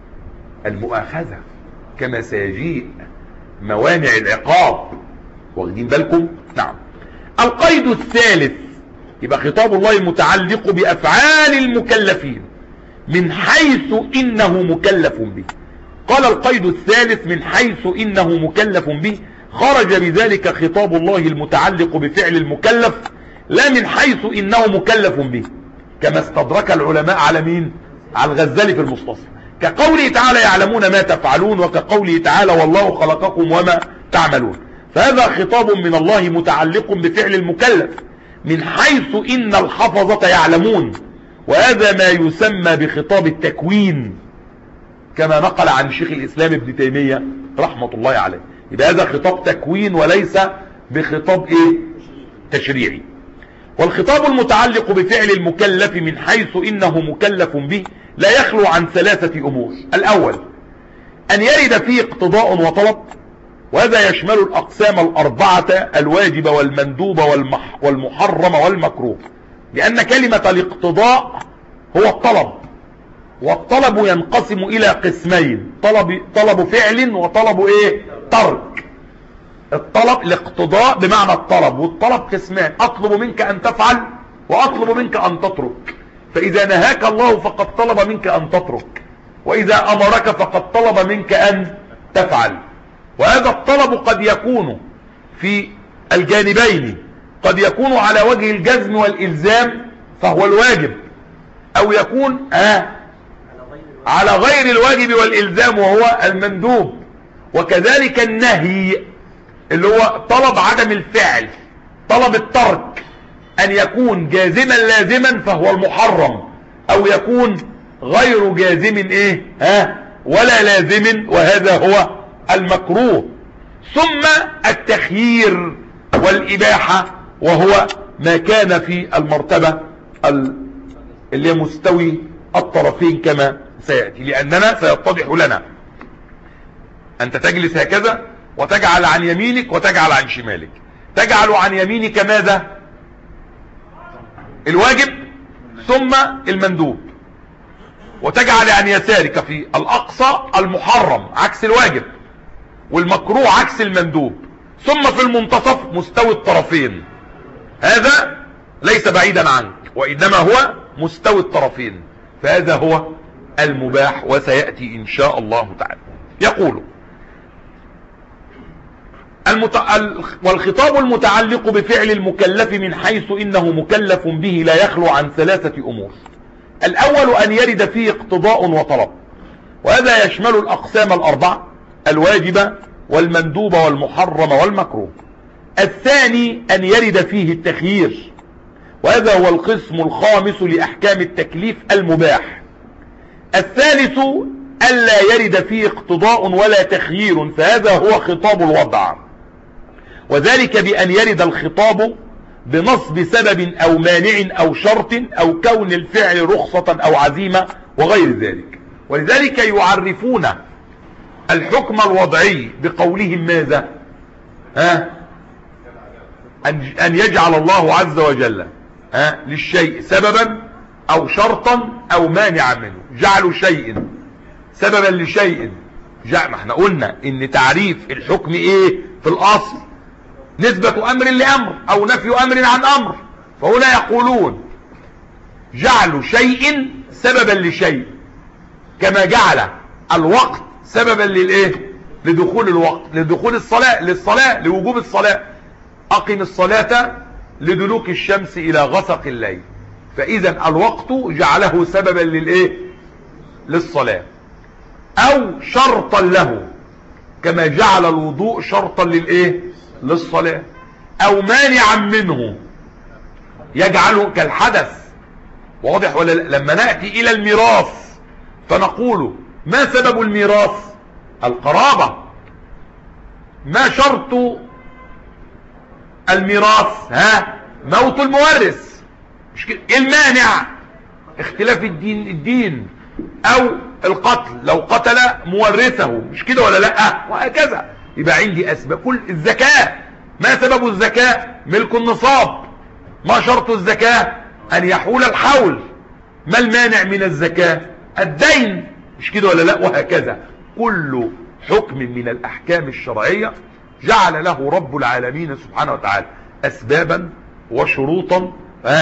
Speaker 1: المؤاخذة، كما سيجيء موانع العقاب. واخدين بالكم؟ نعم. القيد الثالث، يبقى خطاب الله متعلق بأفعال المكلفين من حيث إنه مكلف به. قال القيد الثالث من حيث إنه مكلف به، خرج بذلك خطاب الله المتعلق بفعل المكلف لا من حيث إنه مكلف به، كما استدرك العلماء على مين؟ على الغزالي في المستصفى، كقوله تعالى يعلمون ما تفعلون، وكقوله تعالى والله خلقكم وما تعملون. فهذا خطاب من الله متعلق بفعل المكلف من حيث إن الحفظة يعلمون، وهذا ما يسمى بخطاب التكوين كما نقل عن شيخ الإسلام ابن تيمية رحمة الله عليه. يبقى هذا خطاب تكوين وليس بخطاب ايه؟ تشريعي. والخطاب المتعلق بفعل المكلف من حيث إنه مكلف به لا يخلو عن ثلاثة أمور. الأول أن يرد فيه اقتضاء وطلب، وهذا يشمل الأقسام الأربعة: الواجب والمندوب والمح والمحرم والمكروه، لأن كلمة الاقتضاء هو الطلب، والطلب ينقسم إلى قسمين: طلب طلب فعل وطلب إيه؟ ترك. الطلب الاقتضاء بمعنى الطلب، والطلب قسمان: أطلب منك أن تفعل وأطلب منك أن تترك. فإذا نهاك الله فقد طلب منك أن تترك، وإذا أمرك فقد طلب منك أن تفعل. وهذا الطلب قد يكون في الجانبين، قد يكون على وجه الجزم والإلزام فهو الواجب، أو يكون آه على غير الواجب والإلزام وهو المندوب. وكذلك النهي اللي هو طلب عدم الفعل، طلب الترك، أن يكون جازما لازما فهو المحرم، أو يكون غير جازم إيه ها ولا لازم وهذا هو المكروه. ثم التخيير والإباحة وهو ما كان في المرتبة اللي هي مستوي الطرفين كما سيأتي، لأننا سيتضح لنا أنت تجلس هكذا وتجعل عن يمينك وتجعل عن شمالك. تجعل عن يمينك ماذا؟ الواجب ثم المندوب، وتجعل عن يسارك في الأقصى المحرم عكس الواجب، والمكروه عكس المندوب، ثم في المنتصف مستوي الطرفين. هذا ليس بعيدا عنك وإنما هو مستوي الطرفين، فهذا هو المباح وسيأتي إن شاء الله تعالى. يقول المت... والخطاب المتعلق بفعل المكلف من حيث إنه مكلف به لا يخلو عن ثلاثة أمور. الأول أن يرد فيه اقتضاء وطلب، وهذا يشمل الأقسام الأربعة: الواجب والمندوب والمحرم والمكروه. الثاني أن يرد فيه التخيير، وهذا هو القسم الخامس لأحكام التكليف المباح. الثالث ألا يرد فيه اقتضاء ولا تخيير، فهذا هو خطاب الوضع، وذلك بأن يرد الخطاب بنصب سبب أو مانع أو شرط أو كون الفعل رخصة أو عزيمة وغير ذلك. ولذلك يعرفون الحكم الوضعي بقولهم ماذا؟ ها؟ أن يجعل الله عز وجل ها للشيء سببا أو شرطا أو مانعا منه. جعلوا شيء سببا لشيء، جاء ما احنا قلنا ان تعريف الحكم ايه في الاصل؟ نسبة امر لامر او نفي امر عن امر. فهنا يقولون جعلوا شيء سببا لشيء، كما جعل الوقت سببا للايه؟ لدخول الوقت، لدخول الصلاة، للصلاة، لوجوب الصلاة. اقم الصلاة لدلوك الشمس الى غسق الليل، فاذا الوقت جعله سببا للايه؟ للصلاة. او شرطا له، كما جعل الوضوء شرطا للايه؟ للصلاة. او مانعا منه، يجعله كالحدث. واضح ولا لا؟ لما نأتي الى الميراث فنقول ما سبب الميراث؟ القرابة. ما شرط الميراث؟ ها؟ موت المورث. مش كده؟ المانع اختلاف الدين الدين او القتل، لو قتل مورثه، مش كده ولا لا؟ وهكذا. يبقى عندي اسباب. كل الزكاة، ما سبب الزكاة؟ ملك النصاب. ما شرط الزكاة؟ ان يحول الحول. ما المانع من الزكاة؟ الدين، مش كده ولا لا؟ وهكذا. كل حكم من الاحكام الشرعية جعل له رب العالمين سبحانه وتعالى اسبابا وشروطا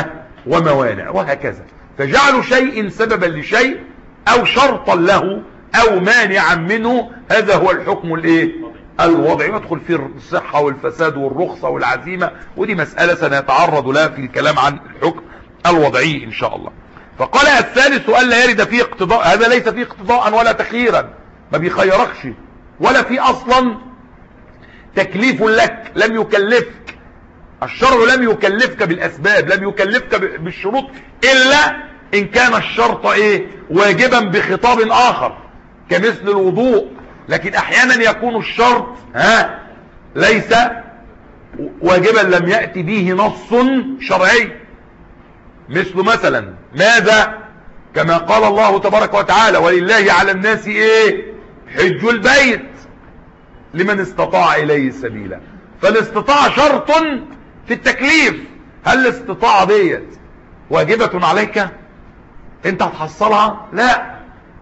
Speaker 1: وموانع وهكذا. فجعلوا شيء سببا لشيء او شرطا له او مانعا منه، هذا هو الحكم الايه؟ الوضعي. يدخل فيه الصحة والفساد والرخصة والعزيمة، ودي مسألة سنتعرض لها في الكلام عن الحكم الوضعي ان شاء الله. فقال الثالث الا يرد فيه اقتضاء، هذا ليس فيه اقتضاء ولا تخييرا، ما بيخيركش، ولا في اصلا تكليف لك، لم يكلفك الشرع، لم يكلفك بالاسباب، لم يكلفك بالشروط، الا ان كان الشرط ايه؟ واجبا بخطاب اخر كمثل الوضوء. لكن احيانا يكون الشرط ها ليس واجبا، لم يأتي به نص شرعي، مثل مثلا ماذا؟ كما قال الله تبارك وتعالى ولله على الناس ايه؟ حج البيت لمن استطاع اليه سبيلا. فالاستطاع شرط في التكليف. هل الاستطاعة ديت واجبة عليك انت هتحصلها؟ لا،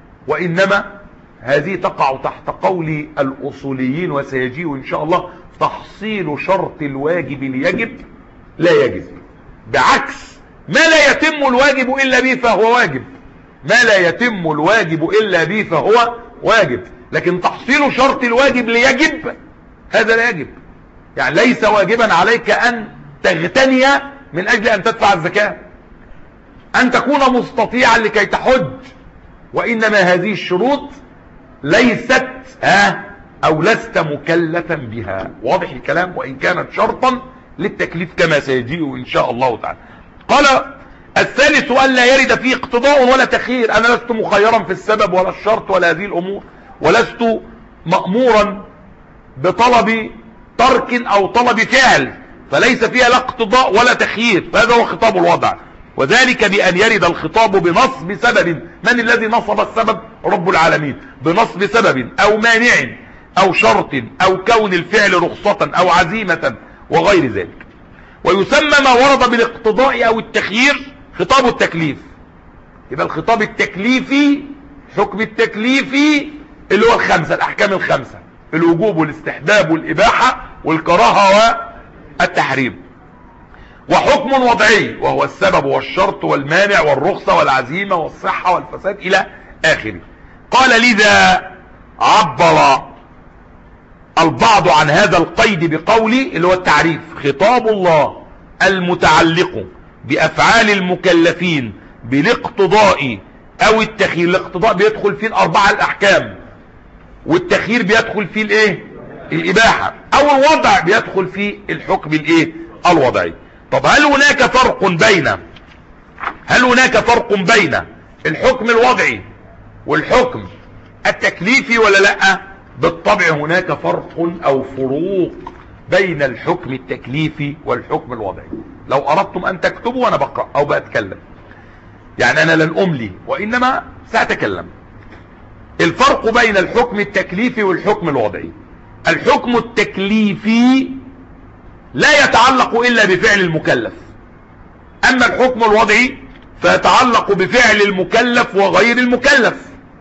Speaker 1: وانما هذه تقع تحت قول الاصوليين، وسيجيء ان شاء الله تحصيل شرط الواجب ليجب لا يجب، بعكس ما لا يتم الواجب الا به فهو واجب، ما لا يتم الواجب الا به فهو واجب. لكن تحصيل شرط الواجب ليجب هذا لا يجب. يعني ليس واجبا عليك ان تغتني من اجل ان تدفع الزكاة، ان تكون مستطيعا لكي تحج، وإنما هذه الشروط ليست ها أو لست مكلفا بها. واضح الكلام؟ وإن كانت شرطا للتكليف كما سيجيء إن شاء الله تعالى. قال الثالث ألا يرد فيه اقتضاء ولا تخيير. أنا لست مخيرا في السبب ولا الشرط ولا هذه الأمور، ولست مأمورا بطلب ترك أو طلب فعل، فليس فيها لا اقتضاء ولا تخيير، فهذا هو خطاب الوضع. وذلك بأن يرد الخطاب بنصب سبب. من الذي نصب السبب؟ رب العالمين. بنصب سبب أو مانع أو شرط أو كون الفعل رخصة أو عزيمة وغير ذلك. ويسمى ما ورد بالاقتضاء أو التخيير خطاب التكليف. يبقى الخطاب التكليفي، حكم التكليفي اللي هو الخمسة، الأحكام الخمسة: الوجوب والاستحباب والإباحة والكراهة والتحريم. وحكم وضعي وهو السبب والشرط والمانع والرخصة والعزيمة والصحة والفساد إلى آخره. قال لذا عبر البعض عن هذا القيد بقولي اللي هو التعريف: خطاب الله المتعلق بأفعال المكلفين بالاقتضاء أو التخيير. الاقتضاء بيدخل فيه الأربعة الأحكام، والتخيير بيدخل فيه الايه؟ الإباحة، أو الوضع بيدخل فيه الحكم الايه؟ الوضعي. طب هل هناك فرق بين هل هناك فرق بين الحكم الوضعي والحكم التكليفي ولا لا؟ بالطبع هناك فرق او فروق بين الحكم التكليفي والحكم الوضعي. لو اردتم ان تكتبوا وانا بقرأ او بتكلم، يعني انا لن املي وانما سأتكلم. الفرق بين الحكم التكليفي والحكم الوضعي: الحكم التكليفي لا يتعلق الا بفعل المكلف، اما الحكم الوضعي فيتعلق بفعل المكلف وغير المكلف.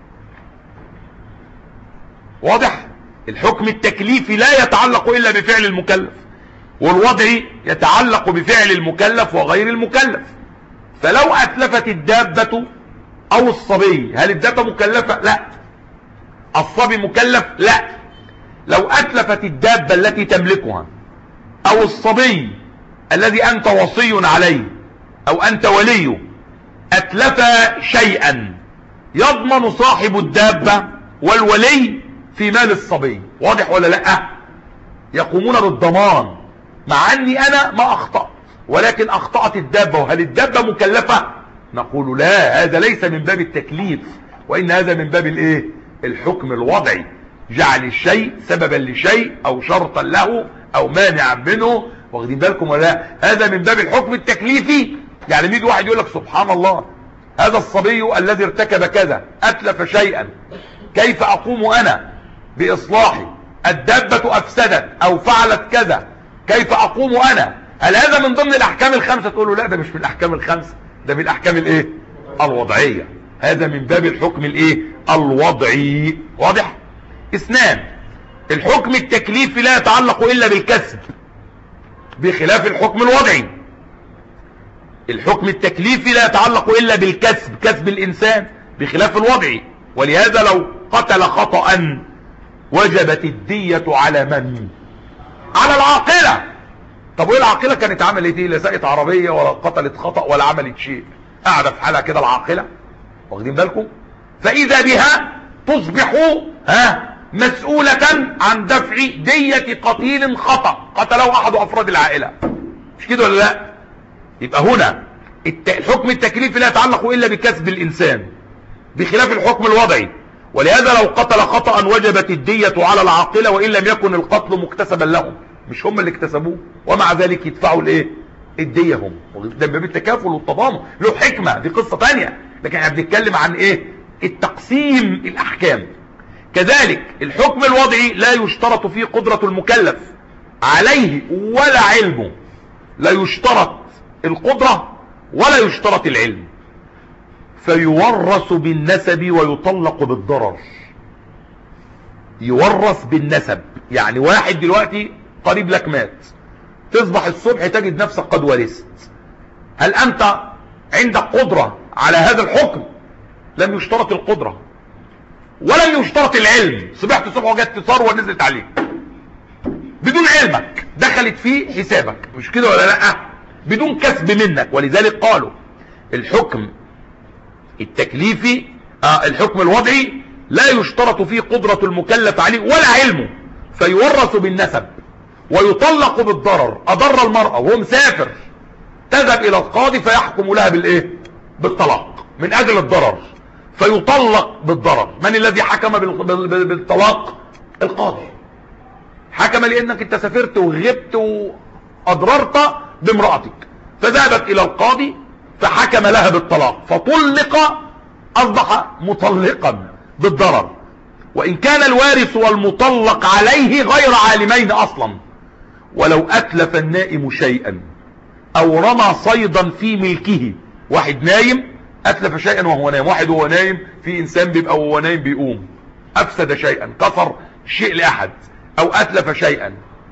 Speaker 1: واضح؟ الحكم التكليفي لا يتعلق الا بفعل المكلف، والوضعي يتعلق بفعل المكلف وغير المكلف. فلو اتلفت الدابة او الصبي، هل الدابة مكلفة؟ لا. الصبي مكلف؟ لا. لو اتلفت الدابة التي تملكها او الصبي الذي انت وصي عليه او انت وليه اتلف شيئا، يضمن صاحب الدابة والولي في مال الصبي. واضح ولا لا؟ يقومون بالضمان، مع اني انا ما اخطأت ولكن اخطأت الدابة. وهل الدابة مكلفة؟ نقول لا، هذا ليس من باب التكليف، وان هذا من باب الايه؟ الحكم الوضعي، جعل الشيء سببا لشيء او شرطا له او مانعا منه. واخدين بالكم ولا لا؟ هذا من باب الحكم التكليفي. يعني يجي واحد يقول لك سبحان الله، هذا الصبي الذي ارتكب كذا اتلف شيئا، كيف اقوم انا باصلاحه؟ الدابة افسدت او فعلت كذا، كيف اقوم انا؟ هل هذا من ضمن الاحكام الخمسة؟ تقول له لا، ده مش من الاحكام الخمسة، ده من الاحكام الايه؟ الوضعية. هذا من باب الحكم الايه؟ الوضعي. واضح؟ اثنان: الحكم التكليفي لا يتعلق الا بالكسب بخلاف الحكم الوضعي. الحكم التكليفي لا يتعلق الا بالكسب، كسب الانسان، بخلاف الوضعي. ولهذا لو قتل خطأ وجبت الدية على من؟ على العاقلة. طب وايه العاقلة كانت عملت ايه؟ لا سقت عربية ولا قتلت خطأ ولا عملت شيء، قاعدة في حالها كده العاقلة. واخدين بالكم؟ فاذا بها تصبح ها مسؤولة عن دفع دية قتيل خطأ قتله احد افراد العائلة. مش كده ولا لا؟ يبقى هنا الحكم التكليفي لا يتعلق الا بكسب الانسان بخلاف الحكم الوضعي. ولهذا لو قتل خطأ وجبت الدية على العاقلة وان لم يكن القتل مكتسبا لهم، مش هم اللي اكتسبوه، ومع ذلك يدفعوا الايه؟ الدية هم. ده باب التكافل والتضامن، له حكمة، دي قصة تانية، لكن احنا بنتكلم عن ايه؟ التقسيم الاحكام. كذلك الحكم الوضعي لا يشترط فيه قدرة المكلف عليه ولا علمه، لا يشترط القدرة ولا يشترط العلم، فيورث بالنسب ويطلق بالضرر. يورث بالنسب، يعني واحد دلوقتي قريب لك مات، تصبح الصبح تجد نفسك قد ورثت، هل انت عندك قدرة على هذا الحكم؟ لم يشترط القدرة ولم يشترط العلم. صبحت الصبح وجدت ثروة نزلت عليك بدون علمك، دخلت في حسابك، مش كده ولا لا؟ بدون كسب منك. ولذلك قالوا الحكم التكليفي آه الحكم الوضعي لا يشترط فيه قدرة المكلف عليه ولا علمه، فيورث بالنسب ويطلق بالضرر. أضر المرأة وهو مسافر، تذهب إلى القاضي فيحكم لها بالإيه؟ بالطلاق من أجل الضرر، فيطلق بالضرر. من الذي حكم بالطلاق؟ القاضي. حكم لأنك انت سافرت وغبت وأضررت بامرأتك، فذهبت إلى القاضي فحكم لها بالطلاق، فطلق، أصبح مطلقا بالضرر. وإن كان الوارث والمطلق عليه غير عالمين أصلا، ولو أتلف النائم شيئا أو رمى صيدا في ملكه، واحد نايم أتلف شيئا وهو نايم، واحد وهو نايم، في إنسان بيبقى وهو نايم بيقوم، أفسد شيئا، كسر شيء لأحد أو أتلف شيئا،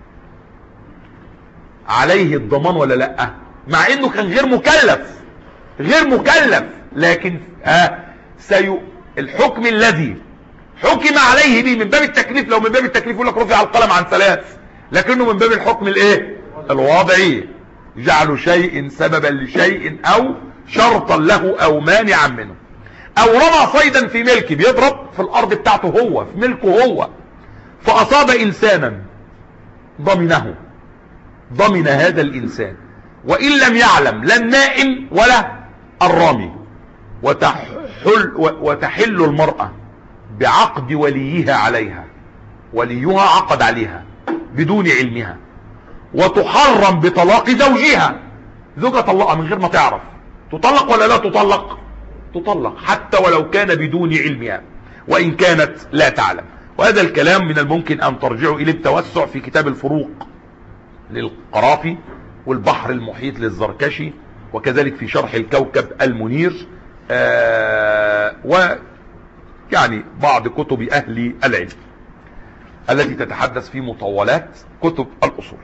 Speaker 1: عليه الضمان ولا لأ؟ مع إنه كان غير مكلف، غير مكلف، لكن آه سيو الحكم الذي حكم عليه به من باب التكليف، لو من باب التكليف يقول لك رفع القلم عن ثلاث، لكنه من باب الحكم الايه؟ الوضعي، جعل شيء سببا لشيء او شرطا له او مانعا منه. او رمى صيدا في ملكه، بيضرب في الارض بتاعته هو، في ملكه هو، فاصاب انسانا ضمنه، ضمن هذا الانسان، وان لم يعلم لا النائم ولا الرامي. وتحل, وتحل المرأة بعقد وليها عليها، وليها عقد عليها بدون علمها، وتحرم بطلاق زوجها. زوجها طلقها من غير ما تعرف، تطلق ولا لا تطلق؟ تطلق حتى ولو كان بدون علمها وإن كانت لا تعلم. وهذا الكلام من الممكن أن ترجعوا إليه بتوسع في كتاب الفروق للقرافي، والبحر المحيط للزركشي، وكذلك في شرح الكوكب المنير، آه ويعني بعض كتب أهل العلم التي تتحدث في مطولات كتب الأصول.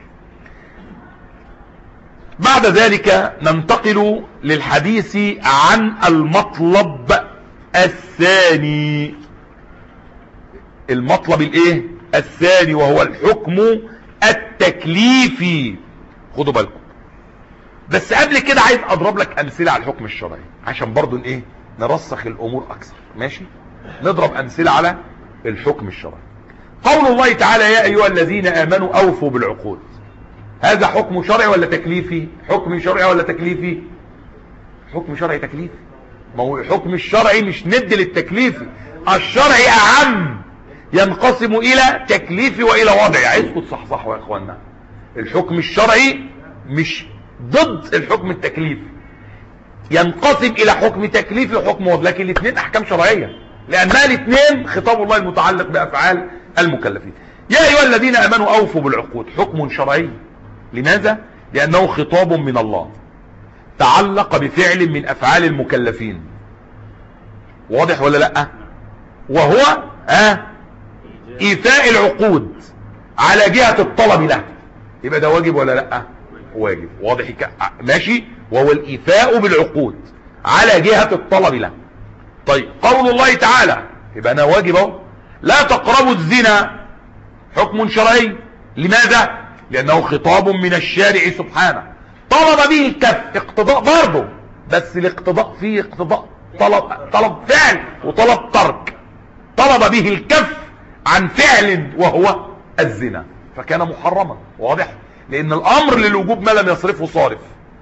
Speaker 1: بعد ذلك ننتقل للحديث عن المطلب الثاني. المطلب الايه الثاني وهو الحكم التكليفي. خدوا بالكم، بس قبل كده عايز اضرب لك امثله على الحكم الشرعي عشان برضو ايه نرسخ الامور اكثر. ماشي، نضرب امثله على الحكم الشرعي. قول الله تعالى: يا ايها الذين امنوا اوفوا بالعقود. هذا حكم شرعي ولا تكليفي؟ حكم شرعي ولا تكليفي؟ حكم شرعي تكليفي. ما هو الحكم الشرعي مش ند للتكليفي، الشرعي اعم، ينقسم الى تكليفي والى وضعي. عايزكم تصحصحوا يا اخوانا، الحكم الشرعي مش ضد الحكم التكليفي، ينقسم الى حكم تكليفي وحكم وضعي، لكن الاثنين احكام شرعيه، لانها الاثنين خطاب الله المتعلق بافعال المكلفين. يا ايها الذين امنوا اوفوا بالعقود، حكم شرعي. لماذا؟ لانه خطاب من الله تعلق بفعل من افعال المكلفين. واضح ولا لا؟ وهو آه ايفاء العقود على جهة الطلب له. يبقى ده واجب ولا لا؟ واجب. واضح ماشي. وهو الايفاء بالعقود على جهة الطلب له. طيب قول الله تعالى، يبقى انا واجب اهو، لا تقربوا الزنا، حكم شرعي. لماذا؟ لانه خطاب من الشارع سبحانه طلب به الكف، اقتضاء برضه، بس الاقتضاء فيه اقتضاء طلب، طلب فعل وطلب ترك. طلب به الكف عن فعل وهو الزنا، فكان محرما. واضح؟ لان الامر للوجوب ما لم يصرفه صارف،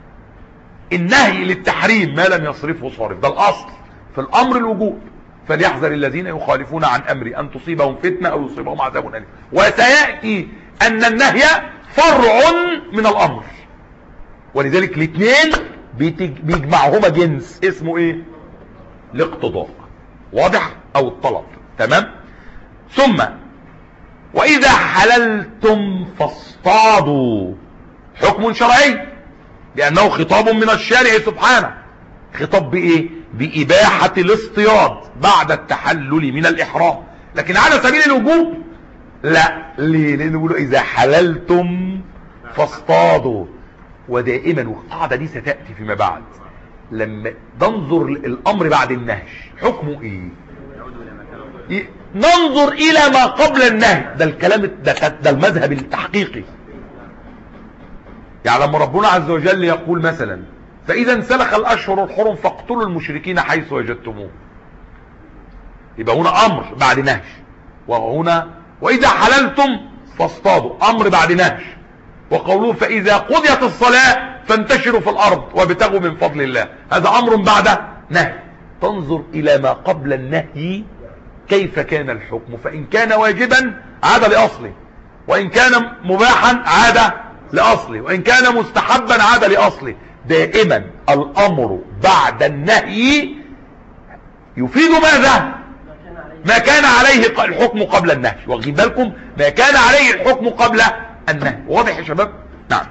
Speaker 1: النهي للتحريم ما لم يصرفه صارف، ده الاصل في الامر الوجوب. فليحذر الذين يخالفون عن امري ان تصيبهم فتنه او يصيبهم عذاب اليم. وسياتي ان النهي فرع من الامر، ولذلك الاثنين بيجمعهما جنس اسمه ايه؟ الاقتضاء. واضح؟ او الطلب. تمام. ثم واذا حللتم فاصطادوا، حكم شرعي لانه خطاب من الشارع سبحانه. خطاب بايه؟ باباحة الاصطياد بعد التحلل من الاحرام، لكن على سبيل الوجوب لا. ليه؟ لانه بيقولوا اذا حللتم فاصطادوا. ودائما، والقاعدة دي ستأتي فيما بعد، لما ننظر الامر بعد النهي حكمه ايه؟ إيه؟ ننظر الى ما قبل النهي. ده الكلام ده, ده المذهب التحقيقي. يعني لما ربنا عز وجل يقول مثلا: فاذا انسلخ الاشهر الحرم فاقتلوا المشركين حيث وجدتموه، يبقى هنا امر بعد نهي، وهنا واذا حللتم فاصطادوا امر بعد نهي، وقوله فاذا قضيت الصلاة فانتشروا في الارض وابتغوا من فضل الله، هذا امر بعد نهي. تنظر الى ما قبل النهي كيف كان الحكم، فان كان واجبا عاد لاصله، وان كان مباحا عاد لاصله، وان كان مستحبا عاد لاصله. دائما الامر بعد النهي يفيد ماذا؟ ما كان عليه الحكم قبل النهي. واخدين بالكم؟ ما كان عليه الحكم قبل النهي. واضح يا شباب؟ نعم.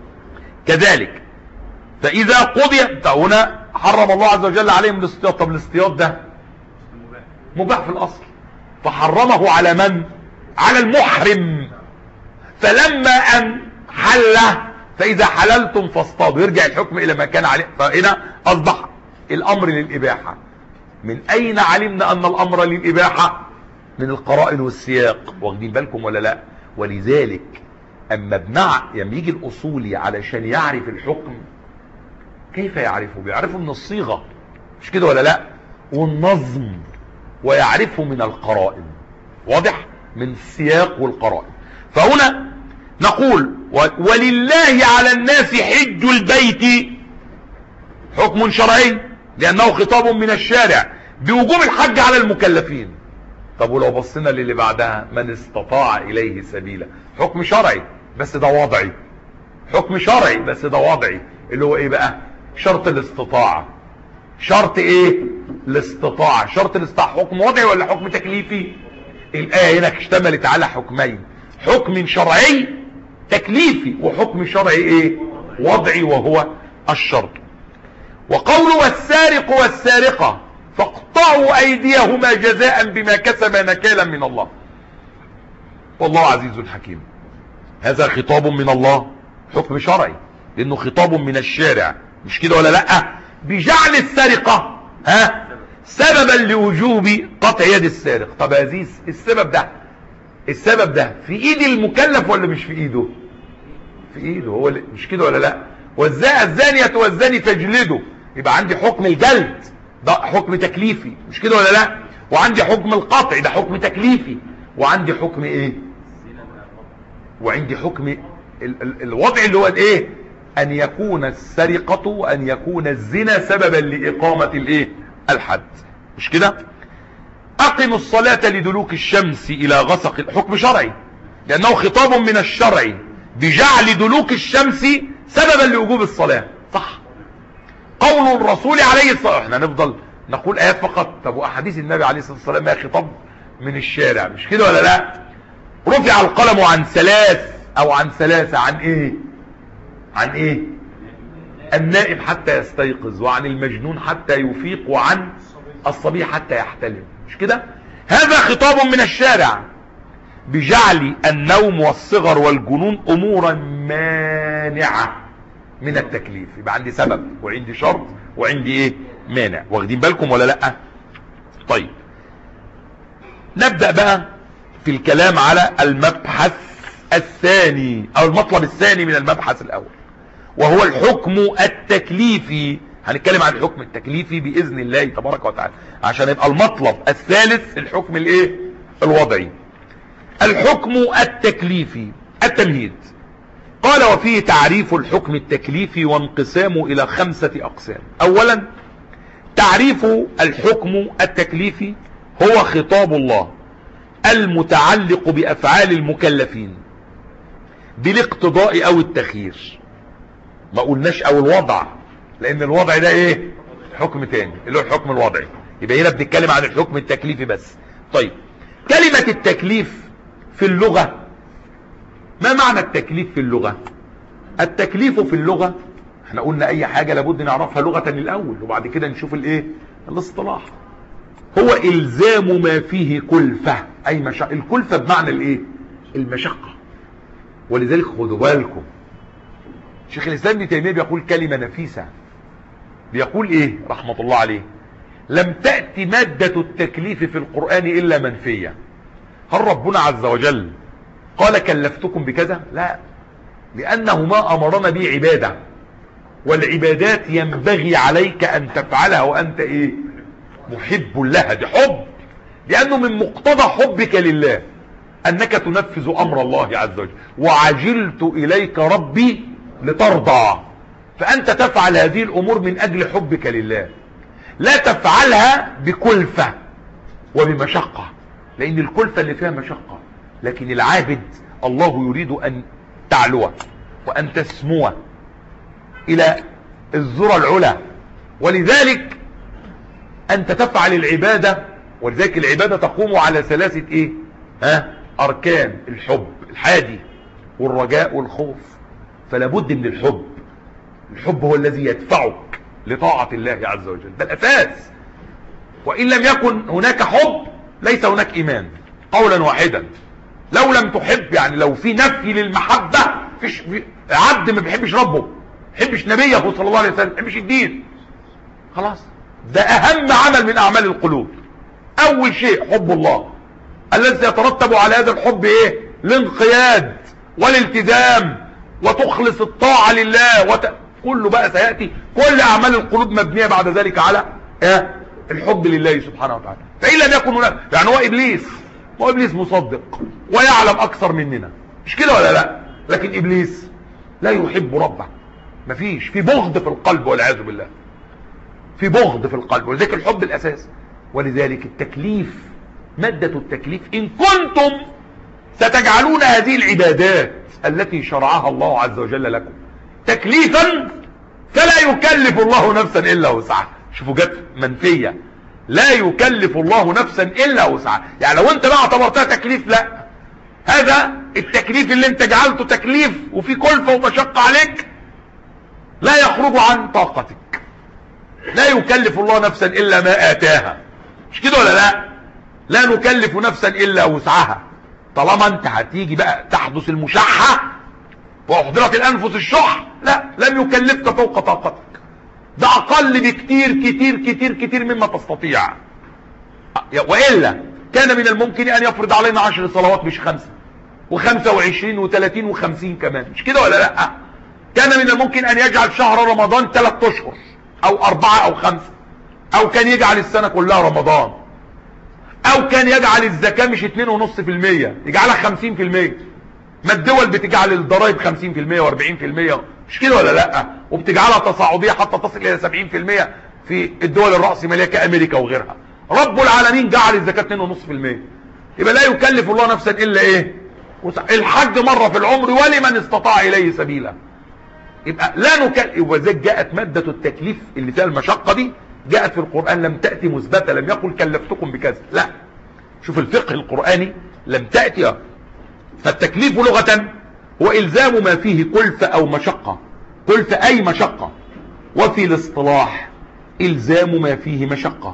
Speaker 1: كذلك فاذا قضي، هنا حرم الله عز وجل عليهم الاصطياد. طب الاصطياد ده مباح في الاصل، فحرمه على من؟ على المحرم. فلما ان حل فاذا حللتم فاصطادوا، يرجع الحكم الى ما كان عليه. فهنا اصبح الامر للاباحه. من اين علمنا ان الامر للاباحه؟ من القرائن والسياق. واخدين بالكم ولا لا؟ ولذلك اما ابنع لما يجي الاصولي علشان يعرف الحكم كيف يعرفه؟ بيعرفه من الصيغه، مش كده ولا لا؟ والنظم، ويعرفه من القرائن. واضح؟ من السياق والقرائن. فهنا نقول ولله على الناس حج البيت، حكم شرعي لانه خطاب من الشارع بوجوب الحج على المكلفين. طب ولو بصينا للي بعدها من استطاع اليه سبيلا، حكم شرعي بس ده وضعي، حكم شرعي بس ده وضعي، اللي هو ايه بقى؟ شرط الاستطاعة. شرط ايه؟ الاستطاعة. شرط الاستطاعة حكم وضعي ولا حكم تكليفي؟ الآية هنا اشتملت على حكمين، حكم شرعي تكليفي، وحكم شرعي ايه؟ وضعي، وهو الشرط. وقوله والسارق والسارقة فاقطعوا ايديهما جزاء بما كسبا نكالا من الله والله عزيز حكيم. هذا خطاب من الله، حكم شرعي لانه خطاب من الشارع، مش كده ولا لا؟ بجعل السرقة ها سببا لوجوب قطع يد السارق. طب هذه السبب ده السبب ده في ايد المكلف ولا مش في ايده؟ في ايده هو، مش كده ولا لا؟ والزانية والزاني فاجلدوا، يبقى عندي حكم الجلد ده حكم تكليفي، مش كده ولا لا؟ وعندي حكم القطع ده حكم تكليفي، وعندي حكم ايه؟ وعندي حكم ال ال الوضع اللي هو الايه؟ ان يكون السرقة وان يكون الزنا سببا لاقامة الايه؟ الحد، مش كده؟ اقم الصلاة لدلوك الشمس الى غسق، الحكم شرعي لانه خطاب من الشرع بجعل دلوك الشمس سببا لوجوب الصلاة، صح؟ قول الرسول عليه الصلاة، احنا نفضل نقول ايات فقط. طب واحاديث النبي عليه الصلاة والسلام ما خطاب من الشارع، مش كده ولا لا؟ رفع القلم عن ثلاث او عن ثلاثة، عن ايه؟ عن ايه؟ النائم حتى يستيقظ، وعن المجنون حتى يفيق، وعن الصبي حتى يحتلم، مش كده؟ هذا خطاب من الشارع بجعل النوم والصغر والجنون امورا مانعة من التكليف. يبقى عندي سبب وعندي شرط وعندي ايه؟ مانع. واخدين بالكم ولا لا؟ طيب نبدأ بقى في الكلام على المبحث الثاني او المطلب الثاني من المبحث الاول، وهو الحكم التكليفي. هنتكلم عن الحكم التكليفي باذن الله تبارك وتعالى، عشان يبقى المطلب الثالث الحكم الايه؟ الوضعي. الحكم التكليفي. التمهيد قال وفيه تعريف الحكم التكليفي وانقسامه الى خمسة اقسام. اولا تعريف الحكم التكليفي هو خطاب الله المتعلق بافعال المكلفين بالاقتضاء او التخيير. ما قلناش او الوضع، لان الوضع ده ايه؟ حكم تاني اللي هو الحكم الوضعي. يبقى هنا بنتكلم عن الحكم التكليفي بس. طيب كلمة التكليف في اللغة، ما معنى التكليف في اللغة؟ التكليف في اللغة احنا قلنا اي حاجة لابد نعرفها لغة الاول وبعد كده نشوف الايه؟ الاصطلاح. هو الزام ما فيه كلفة، اي مشقة. الكلفة بمعنى الايه؟ المشقة. ولذلك خدوا بالكم شيخ الاسلام ابن تيمية بيقول كلمة نفيسة، بيقول ايه رحمة الله عليه؟ لم تأتي مادة التكليف في القرآن الا منفية. هل ربنا عز وجل قال كلفتكم بكذا؟ لا، لانه ما امرنا به عبادة، والعبادات ينبغي عليك ان تفعلها وانت ايه؟ محب لها، دي حب. لأنه من مقتضى حبك لله أنك تنفذ أمر الله عز وجل. وعجلت إليك ربي لترضى. فأنت تفعل هذه الأمور من أجل حبك لله، لا تفعلها بكلفة وبمشقة، لأن الكلفة اللي فيها مشقة. لكن العابد الله يريد أن تعلو وأن تسمو إلى الذرى العلا، ولذلك أنت تفعل العبادة. ولذلك العبادة تقوم على ثلاثة إيه؟ ها؟ أركان: الحب الحادي والرجاء والخوف. فلا بد من الحب. الحب هو الذي يدفعك لطاعة الله عز وجل، ده الأساس. وإن لم يكن هناك حب ليس هناك إيمان قولا واحدا. لو لم تحب، يعني لو في نفي للمحبة، فيش عبد ما بيحبش ربه، ما بيحبش نبيه صلى الله عليه وسلم، ما بيحبش الدين، خلاص. ده أهم عمل من أعمال القلوب. أول شيء حب الله الذي يترتب على هذا الحب إيه؟ الانقياد والالتزام، وتخلص الطاعة لله وت... كله بقى سيأتي. كل أعمال القلوب مبنية بعد ذلك على إيه؟ الحب لله سبحانه وتعالى. فإن لم يكن هناك، يعني هو إبليس، هو إبليس مصدق ويعلم أكثر مننا، مش كده ولا لا؟ لكن إبليس لا يحب ربه، مفيش، في بغض في القلب والعياذ بالله، في بغض في القلب. ولذلك الحب الأساس. ولذلك التكليف، مادة التكليف: إن كنتم ستجعلون هذه العبادات التي شرعها الله عز وجل لكم تكليفا فلا يكلف الله نفسا إلا وسعها. شوفوا جت منفية، لا يكلف الله نفسا إلا وسعها. يعني لو انت بقى اعتبرتها تكليف، لا، هذا التكليف اللي انت جعلته تكليف وفي كلفة ومشقة عليك لا يخرج عن طاقتك. لا يكلف الله نفسا إلا ما آتاها، مش كده ولا لا؟ لا نكلف نفسا إلا وسعها. طالما انت هتيجي بقى تحدث المشحة وأحضرت الأنفس الشح، لا، لن يكلفك فوق طاقتك. ده أقل بكتير كتير كتير كتير مما تستطيع. وإلا كان من الممكن أن يفرض علينا عشر صلوات مش خمسة، وخمسة وعشرين وثلاثين وخمسين كمان، مش كده ولا لا؟ كان من الممكن أن يجعل شهر رمضان ثلاث أشهر أو أربعة أو خمسة، أو كان يجعل السنة كلها رمضان، أو كان يجعل الزكاة مش اتنين ونص في المية، يجعلها خمسين في المية. ما الدول بتجعل الضرائب خمسين في المية واربعين في المية، مش كده ولا لا؟ وبتجعلها تصاعدية حتى تصل إلى سبعين في المية في الدول الرأسمالية كأمريكا وغيرها. رب العالمين جعل الزكاة اتنين ونص في المية. يبقى لا يكلف الله نفسا إلا إيه؟ الحج مرة في العمر ولمن استطاع إليه سبيلا. يبقى لا نكلف. وذلك جاءت مادة التكليف اللي فيها المشقة دي، جاءت في القرآن لم تأتي مثبتة، لم يقل كلفتكم بكذا، لا. شوف الفقه القرآني لم تأتي. فالتكليف لغة هو إلزام ما فيه كلفة أو مشقة، كلفة أي مشقة. وفي الاصطلاح إلزام ما فيه مشقة،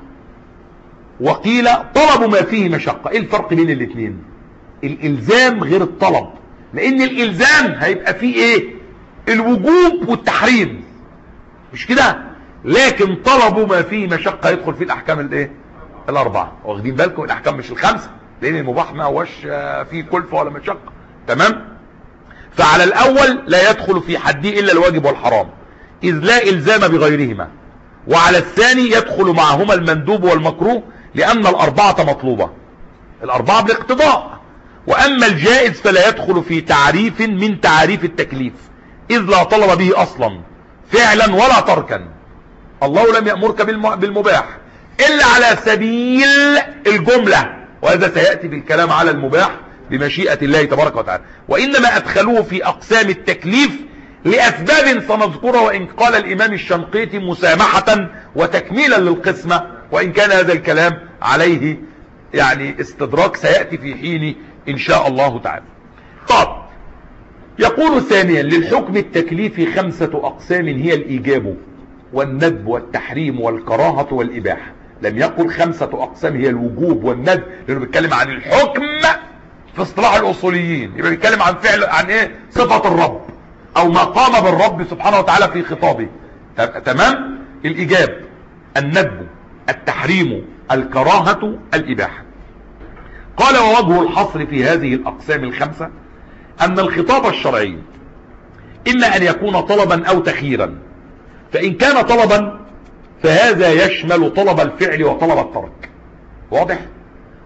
Speaker 1: وقيل طلب ما فيه مشقة. إيه الفرق بين الاثنين؟ الإلزام غير الطلب، لأن الإلزام هيبقى فيه إيه؟ الوجوب والتحريم، مش كده؟ لكن طلب ما فيه مشقة يدخل في الأحكام الإيه؟ الأربعة. واخدين بالكم؟ الأحكام مش الخمسة، لأن المباح ما هوش فيه كلفة ولا مشقة، تمام؟ فعلى الأول لا يدخل في حده إلا الواجب والحرام، إذ لا إلزام بغيرهما. وعلى الثاني يدخل معهما المندوب والمكروه، لأن الأربعة مطلوبة، الأربعة بالاقتضاء. وأما الجائز فلا يدخل في تعريف من تعريف التكليف، إذ لا طلب به أصلا فعلا ولا تركا. الله لم يأمرك بالمباح إلا على سبيل الجملة، وهذا سيأتي بالكلام على المباح بمشيئة الله تبارك وتعالى. وإنما أدخلوه في أقسام التكليف لأسباب سنذكرها، وإن قال الإمام الشنقيطي مسامحة وتكميلا للقسمة، وإن كان هذا الكلام عليه يعني استدراك سيأتي في حين إن شاء الله تعالى. طب يقول ثانيا: للحكم التكليفي خمسة أقسام هي الإيجاب والندب والتحريم والكراهة والإباحة. لم يقل خمسة أقسام هي الوجوب والندب، لأنه بيتكلم عن الحكم في اصطلاح الأصوليين. يبقى بيتكلم عن فعل، عن إيه؟ صفة الرب أو ما قام بالرب سبحانه وتعالى في خطابه، تمام؟ الإيجاب، الندب، التحريم، الكراهة، الإباحة. قال: ووجه الحصر في هذه الأقسام الخمسة أن الخطاب الشرعي إما أن يكون طلبا أو تخييرا. فإن كان طلبا فهذا يشمل طلب الفعل وطلب الترك، واضح؟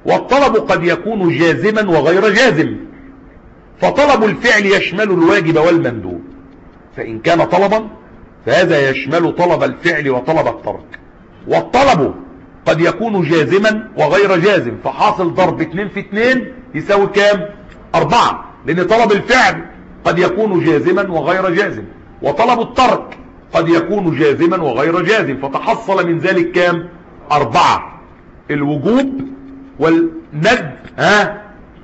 Speaker 1: والطلب قد يكون جازما وغير جازم، فطلب الفعل يشمل الواجب والمندوب، فإن كان طلبا فهذا يشمل طلب الفعل وطلب الترك. والطلب قد يكون جازما وغير جازم، فحاصل ضرب اتنين في اتنين يساوي كام؟ اربعة، لان طلب الفعل قد يكون جازما وغير جازم، وطلب الترك قد يكون جازما وغير جازم، فتحصل من ذلك كام؟ اربعة: الوجوب والندب ها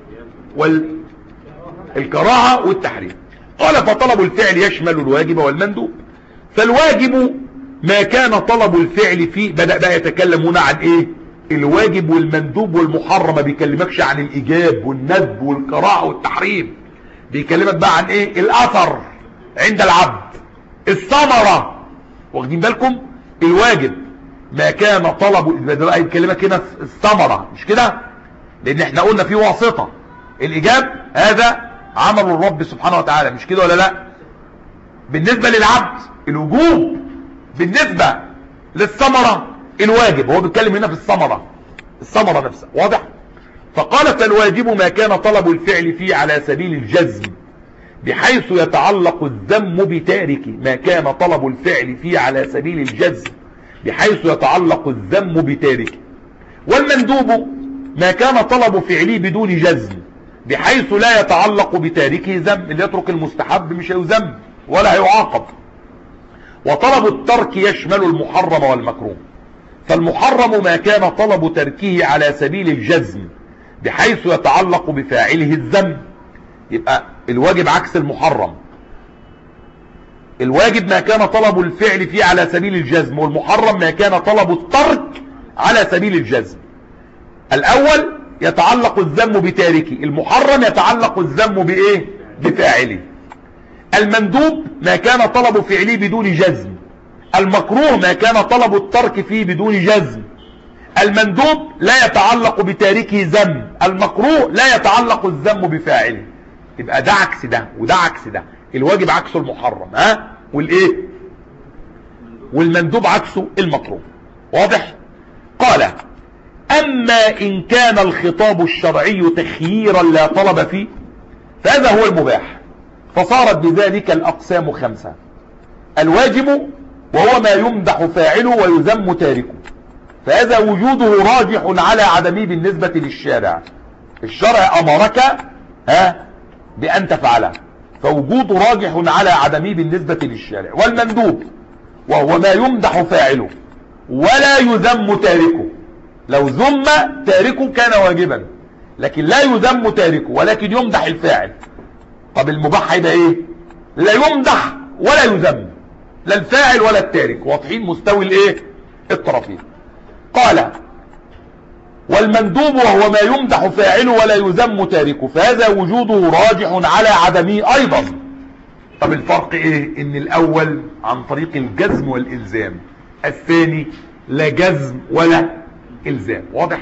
Speaker 1: والكراهة والتحريم. قال فطلب الفعل يشمل الواجب والمندوب، فالواجب ما كان طلب الفعل فيه. بدأ بقى يتكلم هنا عن ايه؟ الواجب والمندوب والمحرم، ما بيكلمكش عن الايجاب والندب والكراهه والتحريم، بيكلمك بقى عن ايه؟ الاثر عند العبد، الثمره. واخدين بالكم؟ الواجب ما كان طلب، بقى يكلمك هنا الثمره، مش كده؟ لان احنا قلنا في واسطه. الايجاب هذا عمل الرب سبحانه وتعالى، مش كده ولا لا؟ بالنسبه للعبد الوجوب، بالنسبه للثمره الواجب. هو بيتكلم هنا في الثمره، الثمره نفسها، واضح؟ فقال فالواجب ما كان طلب الفعل فيه على سبيل الجزم بحيث يتعلق الذم بتارك، ما كان طلب الفعل فيه على سبيل الجزم بحيث يتعلق الذم بتارك. والمندوب ما كان طلب فعله بدون جزم بحيث لا يتعلق بتاركه ذم، اللي يترك المستحب مش هيذم ولا هيعاقب. وطلب الترك يشمل المحرم والمكروه، فالمحرم ما كان طلب تركه على سبيل الجزم بحيث يتعلق بفاعله الذم. يبقى الواجب عكس المحرم. الواجب ما كان طلب الفعل فيه على سبيل الجزم، والمحرم ما كان طلب الترك على سبيل الجزم. الاول يتعلق الذم بتاركه، المحرم يتعلق الذم بايه؟ بفاعله. المندوب ما كان طلب فعله بدون جزم، المكروه ما كان طلب الترك فيه بدون جزم. المندوب لا يتعلق بتاركه ذم، المكروه لا يتعلق الذم بفاعله. يبقى ده عكس ده وده عكس ده، الواجب عكسه المحرم، ها، والايه؟ والمندوب عكسه المكروه. واضح؟ قال اما ان كان الخطاب الشرعي تخييرا لا طلب فيه فهذا هو المباح، فصارت بذلك الاقسام خمسة: الواجب وهو ما يمدح فاعله ويذم تاركه، فهذا وجوده راجح على عدمه بالنسبة للشارع. الشرع امرك ها بان تفعله، فوجوده راجح على عدمه بالنسبة للشارع. والمندوب وهو ما يمدح فاعله ولا يذم تاركه، لو ذم تاركه كان واجبا، لكن لا يذم تاركه ولكن يمدح الفاعل. طب المباح هيبقى ايه؟ لا يمدح ولا يذم، لا الفاعل ولا التارك، واضحين مستوي الايه؟ الطرفين. قال والمندوب وهو ما يمدح فاعله ولا يذم تاركه، فهذا وجوده راجح على عدمه ايضا. طب الفرق ايه؟ ان الاول عن طريق الجزم والالزام، الثاني لا جزم ولا الزام. واضح؟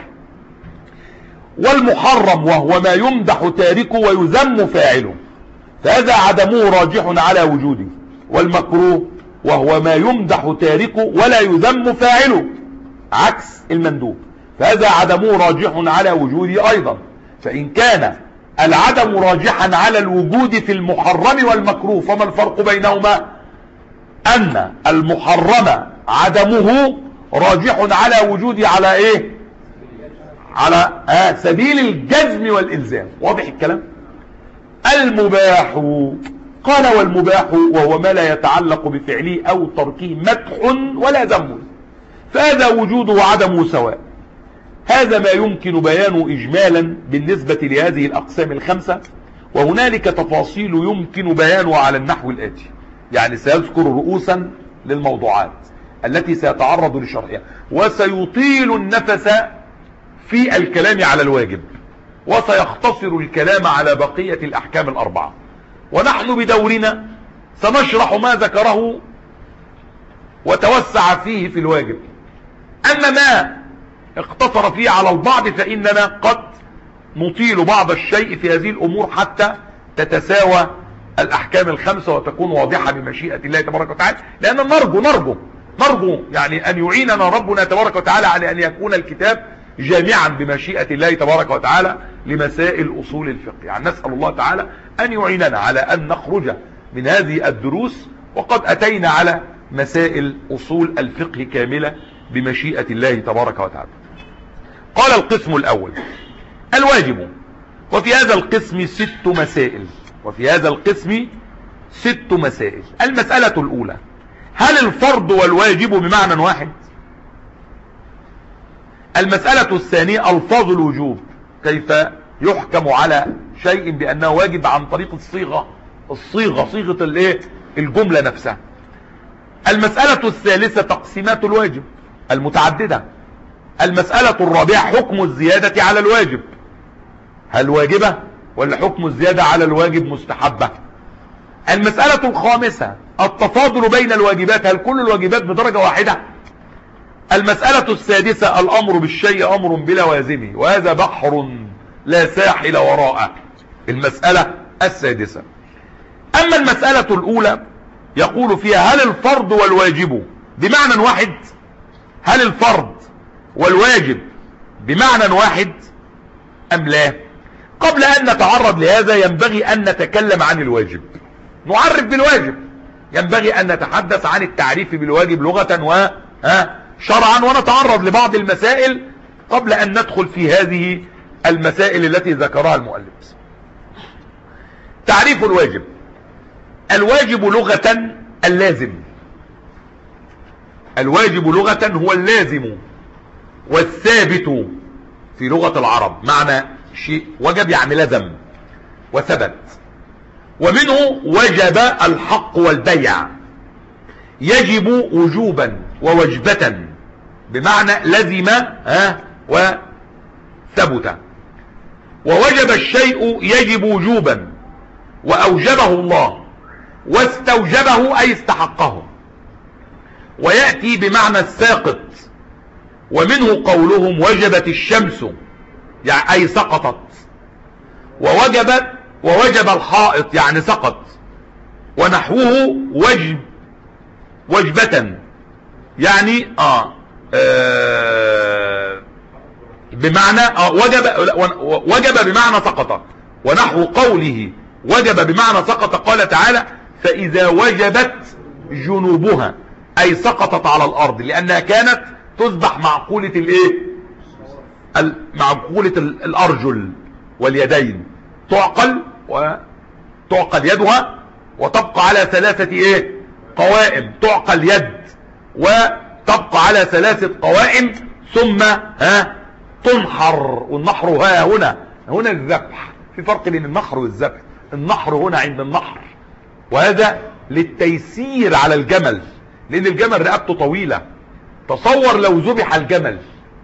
Speaker 1: والمحرم وهو ما يمدح تاركه ويذم فاعله، فهذا عدمه راجح على وجوده. والمكروه وهو ما يمدح تاركه ولا يذم فاعله، عكس المندوب، فهذا عدمه راجح على وجوده ايضا. فان كان العدم راجحا على الوجود في المحرم والمكروه، فما الفرق بينهما؟ ان المحرم عدمه راجح على وجوده على ايه؟ على آه سبيل الجزم والالزام. واضح الكلام؟ المباح قال والمباح وهو ما لا يتعلق بفعله او تركه مدح ولا ذم، فهذا وجوده وعدمه سواء. هذا ما يمكن بيانه اجمالا بالنسبة لهذه الاقسام الخمسة، وهنالك تفاصيل يمكن بيانها على النحو الاتي. يعني سيذكر رؤوسا للموضوعات التي سيتعرض لشرحها، وسيطيل النفس في الكلام على الواجب، وسيختصر الكلام على بقية الأحكام الأربعة. ونحن بدورنا سنشرح ما ذكره وتوسع فيه في الواجب. أما ما اقتصر فيه على البعض فإننا قد نطيل بعض الشيء في هذه الأمور حتى تتساوى الأحكام الخمسة وتكون واضحة بمشيئة الله تبارك وتعالى، لأن نرجو نرجو نرجو يعني أن يعيننا ربنا تبارك وتعالى على أن يكون الكتاب جامعا بمشيئة الله تبارك وتعالى لمسائل أصول الفقه. يعني نسأل الله تعالى أن يعيننا على أن نخرج من هذه الدروس وقد أتينا على مسائل أصول الفقه كاملة بمشيئة الله تبارك وتعالى. قال القسم الأول الواجب، وفي هذا القسم ست مسائل وفي هذا القسم ست مسائل. المسألة الأولى: هل الفرض والواجب بمعنى واحد؟ المسألة الثانية: ألفاظ الوجوب، كيف يحكم على شيء بأنه واجب عن طريق الصيغة الصيغة صيغة الايه الجملة نفسها. المسألة الثالثة: تقسيمات الواجب المتعددة. المسألة الرابعة: حكم الزيادة على الواجب، هل واجبة ولا حكم الزيادة على الواجب مستحبة؟ المسألة الخامسة: التفاضل بين الواجبات، هل كل الواجبات بدرجة واحدة؟ المسألة السادسة: الأمر بالشيء أمر بلوازمه، وهذا بحر لا ساحل وراءه. المسألة السادسة. أما المسألة الأولى يقول فيها: هل الفرض والواجب بمعنى واحد؟ هل الفرض والواجب بمعنى واحد أم لا؟ قبل أن نتعرض لهذا ينبغي أن نتكلم عن الواجب، نعرف بالواجب. ينبغي أن نتحدث عن التعريف بالواجب لغة وشرعا، ونتعرض لبعض المسائل قبل أن ندخل في هذه المسائل التي ذكرها المؤلف. تعريف الواجب: الواجب لغة اللازم. الواجب لغة هو اللازم والثابت في لغة العرب. معنى شيء وجب يعني لزم وثبت. ومنه وجب الحق والبيع، يجب وجوبا ووجبة بمعنى لزم ها وثبت. ووجب الشيء يجب وجوبا وأوجبه الله واستوجبه أي استحقه. ويأتي بمعنى الساقط، ومنه قولهم وجبت الشمس يعني أي سقطت. ووجبت ووجب الحائط يعني سقط. ونحوه وجب وجبة يعني آه, آه بمعنى آه وجب وجب بمعنى سقط. ونحو قوله وجب بمعنى سقط قال تعالى: فإذا وجبت جنوبها أي سقطت على الأرض، لأنها كانت تذبح معقولة الايه معقولة الأرجل واليدين، تعقل وتعقل يدها وتبقى على ثلاثة ايه قوائم، تعقل يد وتبقى على ثلاثة قوائم ثم ها تنحر. والنحر ها هنا هنا الذبح، في فرق بين النحر والذبح. النحر هنا عند النحر، وهذا للتيسير على الجمل، لأن الجمل رقبته طويلة. تصور لو ذبح الجمل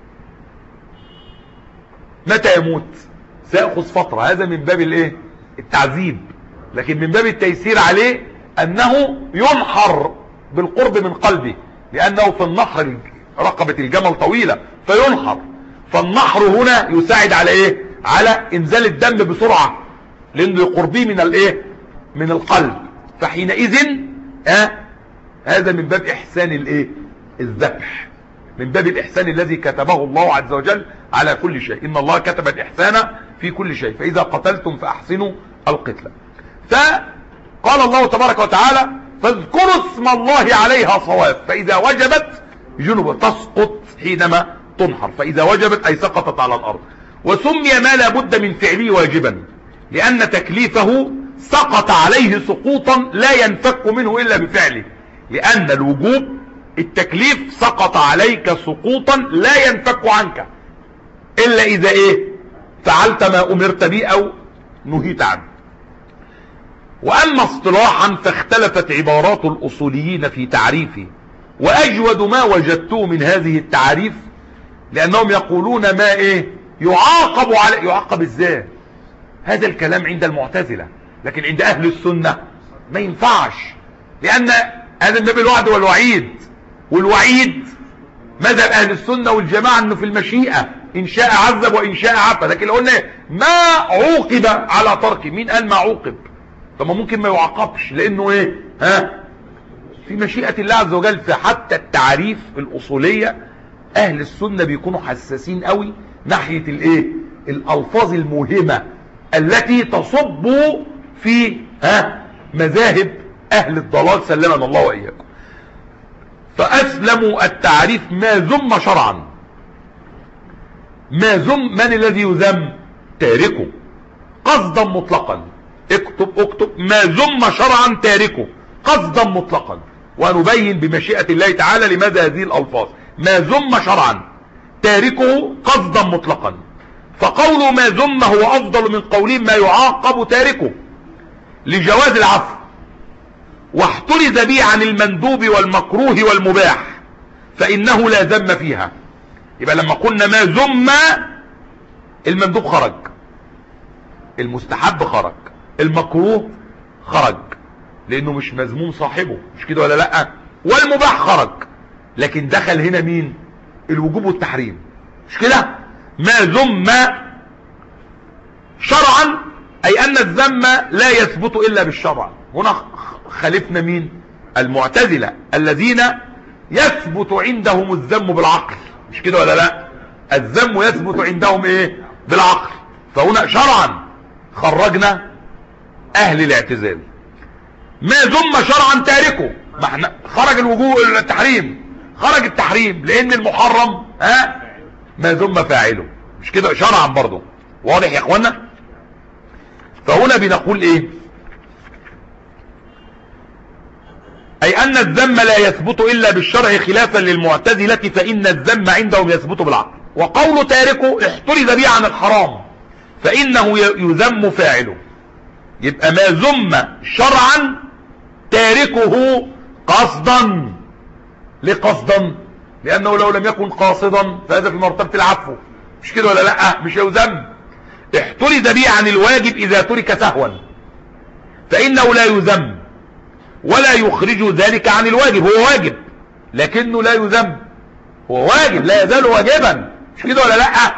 Speaker 1: متى يموت؟ سيأخذ فترة. هذا من باب الايه التعذيب، لكن من باب التيسير عليه أنه ينحر بالقرب من قلبه، لأنه في النحر رقبة الجمل طويلة فينحر. فالنحر هنا يساعد على ايه على انزال الدم بسرعة، لأنه قربيه من الايه من القلب. فحينئذ آه هذا من باب إحسان الايه الذبح، من باب الإحسان الذي كتبه الله عز وجل على كل شيء. إن الله كتب الإحسان في كل شيء، فإذا قتلتم فأحسنوا القتلة. فقال الله تبارك وتعالى: فاذكروا اسم الله عليها صواب، فإذا وجبت جنوب تسقط حينما تنحر، فإذا وجبت أي سقطت على الأرض. وسمي ما لا بد من فعله واجبا، لأن تكليفه سقط عليه سقوطا لا ينفك منه إلا بفعله. لأن الوجوب التكليف سقط عليك سقوطا لا ينفك عنك إلا إذا إيه فعلت ما أمرت به أو نهيت عنه. وأما اصطلاحا فاختلفت عبارات الأصوليين في تعريفه، وأجود ما وجدته من هذه التعريف لأنهم يقولون ما إيه يعاقب على يعاقب إزاي. هذا الكلام عند المعتزلة، لكن عند أهل السنة ما ينفعش، لأن هذا النبي الوعد والوعيد، والوعيد مذهب أهل السنة والجماعة أنه في المشيئة، إن شاء عذب وإن شاء عفى. لكن لو قلنا ما عوقب على تركه، مين قال ما عوقب؟ طب ما ممكن ما يعاقبش لأنه إيه ها في مشيئة الله عز وجل. فحتى التعريف الأصولية أهل السنة بيكونوا حساسين قوي ناحية الايه الالفاظ الموهمة التي تصب في ها مذاهب اهل الضلال سلمنا الله واياكم. فاسلموا التعريف ما ذم شرعا. ما ذم، من الذي يذم؟ تاركه قصدا مطلقا. اكتب اكتب ما ذم شرعا تاركه قصدا مطلقا، ونبين بمشيئة الله تعالى لماذا هذه الالفاظ. ما ذم شرعا تاركه قصدا مطلقا، فقول ما ذم هو افضل من قول ما يعاقب تاركه لجواز العفو، واحترز به عن المندوب والمكروه والمباح فانه لا ذم فيها. يبقى لما قلنا ما ذم، المندوب خرج، المستحب خرج، المكروه خرج لانه مش مذموم صاحبه، مش كده ولا لا؟ والمباح خرج، لكن دخل هنا مين؟ الوجوب والتحريم، مش كده؟ ما ذم شرعا اي ان الذم لا يثبت الا بالشرع. هنا خالفنا مين؟ المعتزلة الذين يثبت عندهم الذم بالعقل، مش كده ولا لا؟ الذم يثبت عندهم ايه؟ بالعقل. فهنا شرعا خرجنا اهل الاعتزال. ما ذم شرعا تاركه، ما احنا خرج الوجوب التحريم، خرج التحريم لان المحرم ها ما ذم فاعله، مش كده؟ شرعا برضه. واضح يا اخوانا؟ فهنا بنقول ايه؟ اي ان الذم لا يثبت الا بالشرع خلافا للمعتزلة، فان الذم عندهم يثبت بالعقل. وقول تاركه احترز به عن الحرام فانه يذم فاعله. يبقى ما ذم شرعا تاركه قصدا. ليه قصدا؟ لانه لو لم يكن قاصدا فهذا في مرتبة العفو، مش كده ولا لا؟ مش يذم. احترز به عن الواجب اذا ترك سهوا فانه لا يذم ولا يخرج ذلك عن الواجب. هو واجب لكنه لا يذم، هو واجب لا يزال واجبا، مش كده ولا لا؟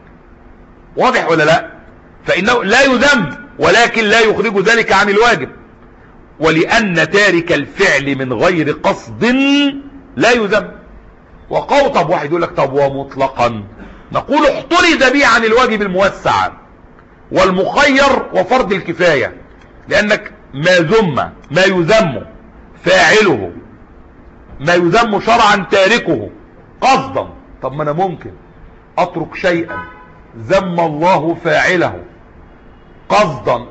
Speaker 1: واضح ولا لا؟ فانه لا يذم ولكن لا يخرج ذلك عن الواجب. ولان تارك الفعل من غير قصد لا يذم. وقول طب واحد يقول لك طب ومطلقا نقول احترز به عن الواجب الموسع والمخير وفرض الكفاية، لانك ما ذم ما يذم فاعله، ما يذم شرعا تاركه قصدا. طب ما انا ممكن اترك شيئا ذم الله فاعله قصدا،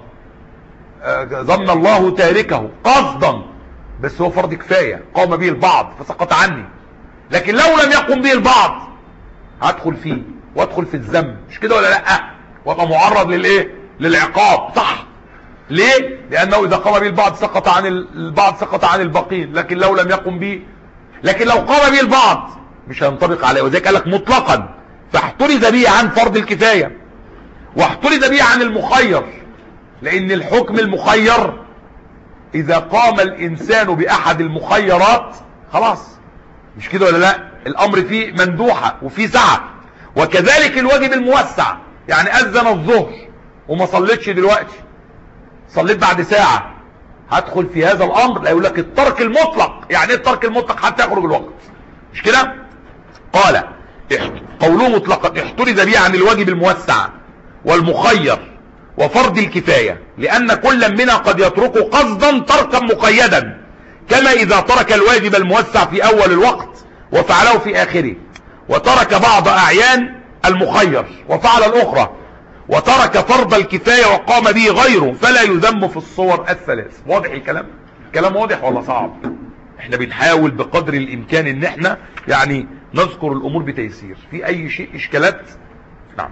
Speaker 1: ذم الله تاركه قصدا، بس هو فرض كفاية قام به البعض فسقط عني. لكن لو لم يقم به البعض هدخل فيه وادخل في الذم، مش كده ولا لا؟ وابقى معرض للايه؟ للعقاب. صح؟ ليه؟ لانه اذا قام به البعض سقط عن البعض سقط عن الباقين، لكن لو لم يقم به، لكن لو قام به البعض مش هينطبق عليه. وذلك قال لك مطلقا، فاحترز به عن فرض الكفاية واحترز به عن المخير، لان الحكم المخير اذا قام الانسان باحد المخيرات خلاص، مش كده ولا لا؟ الامر فيه مندوحة وفيه سعة. وكذلك الواجب الموسع، يعني اذن الظهر وما صليتش دلوقتي، صليت بعد ساعة، هدخل في هذا الامر. لا، يقول لك الترك المطلق. يعني ايه الترك المطلق؟ حتى يخرج الوقت، مش كده؟ قال قوله مطلقا احترز به عن الواجب الموسع والمخير وفرض الكفاية، لان كل منا قد يتركه قصدا تركا مقيدا، كما اذا ترك الواجب الموسع في اول الوقت وفعله في اخره، وترك بعض اعيان المخير وفعل الاخرى، وترك فرض الكفاية وقام به غيره، فلا يذم في الصور الثلاث. واضح الكلام؟ كلام واضح ولا صعب؟ احنا بنحاول بقدر الامكان ان احنا يعني نذكر الامور بتيسير. في اي شيء اشكالات؟ نعم.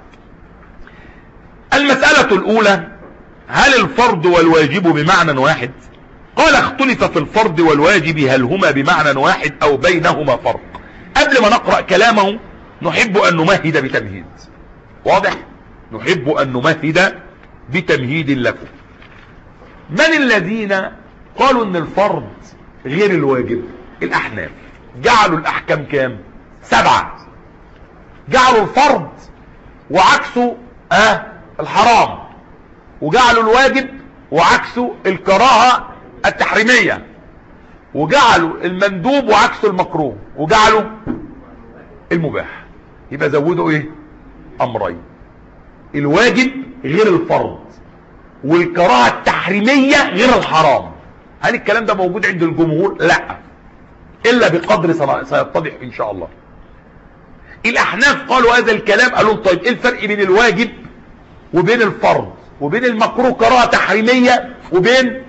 Speaker 1: المسألة الاولى: هل الفرض والواجب بمعنى واحد؟ قال اختلف في الفرض والواجب هل هما بمعنى واحد او بينهما فرق. قبل ما نقرأ كلامه نحب ان نمهد بتمهيد. واضح؟ نحب ان نمهد بتمهيد لكم. من الذين قالوا ان الفرض غير الواجب؟ الاحناف. جعلوا الاحكام كام؟ سبعة. جعلوا الفرض وعكسه اه الحرام، وجعلوا الواجب وعكسه الكراهة التحريمية، وجعلوا المندوب وعكسه المكروه، وجعلوا المباح. يبقى زودوا ايه؟ امرين، الواجب غير الفرض، والكراهة التحريمية غير الحرام. هل الكلام ده موجود عند الجمهور؟ لا، الا بقدر سيتضح ان شاء الله. الاحناف قالوا هذا الكلام، قالوا طيب ايه الفرق بين الواجب وبين الفرض وبين المكروه كراهة تحريمية وبين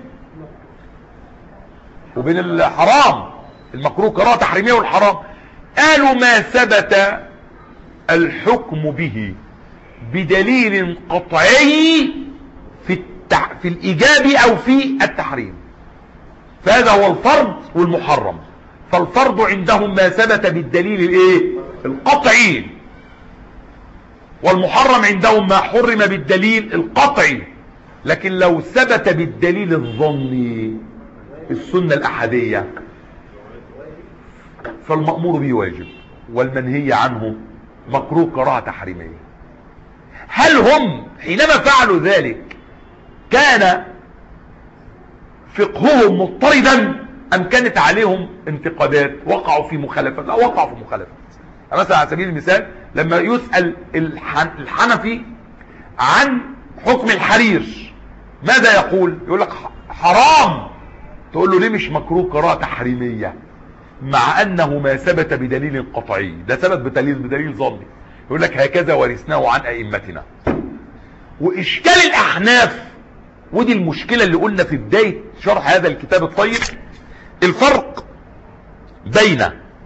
Speaker 1: وبين الحرام؟ المكروه كراهة تحريمية والحرام قالوا ما ثبت الحكم به بدليل قطعي في التح... في الايجاب او في التحريم، فهذا هو الفرض والمحرم. فالفرض عندهم ما ثبت بالدليل الايه القطعي، والمحرم عندهم ما حرم بالدليل القطعي. لكن لو ثبت بالدليل الظني السنة الأحادية فالمأمور به واجب والمنهي عنه مكروه كراهة تحريمية. هل هم حينما فعلوا ذلك كان فقههم مضطردا أم كانت عليهم انتقادات؟ وقعوا في مخالفات؟ لا، وقعوا في مخالفات. مثلا على سبيل المثال لما يسأل الحنفي عن حكم الحرير ماذا يقول؟ يقول لك حرام. تقول له ليه مش مكروه كراهة تحريمية؟ مع انه ما ثبت بدليل قطعي، ده ثبت بدليل بدليل ظني. يقول لك هكذا ورثناه عن ائمتنا. واشكال الاحناف، ودي المشكلة اللي قلنا في بداية شرح هذا الكتاب الطيب، الفرق بين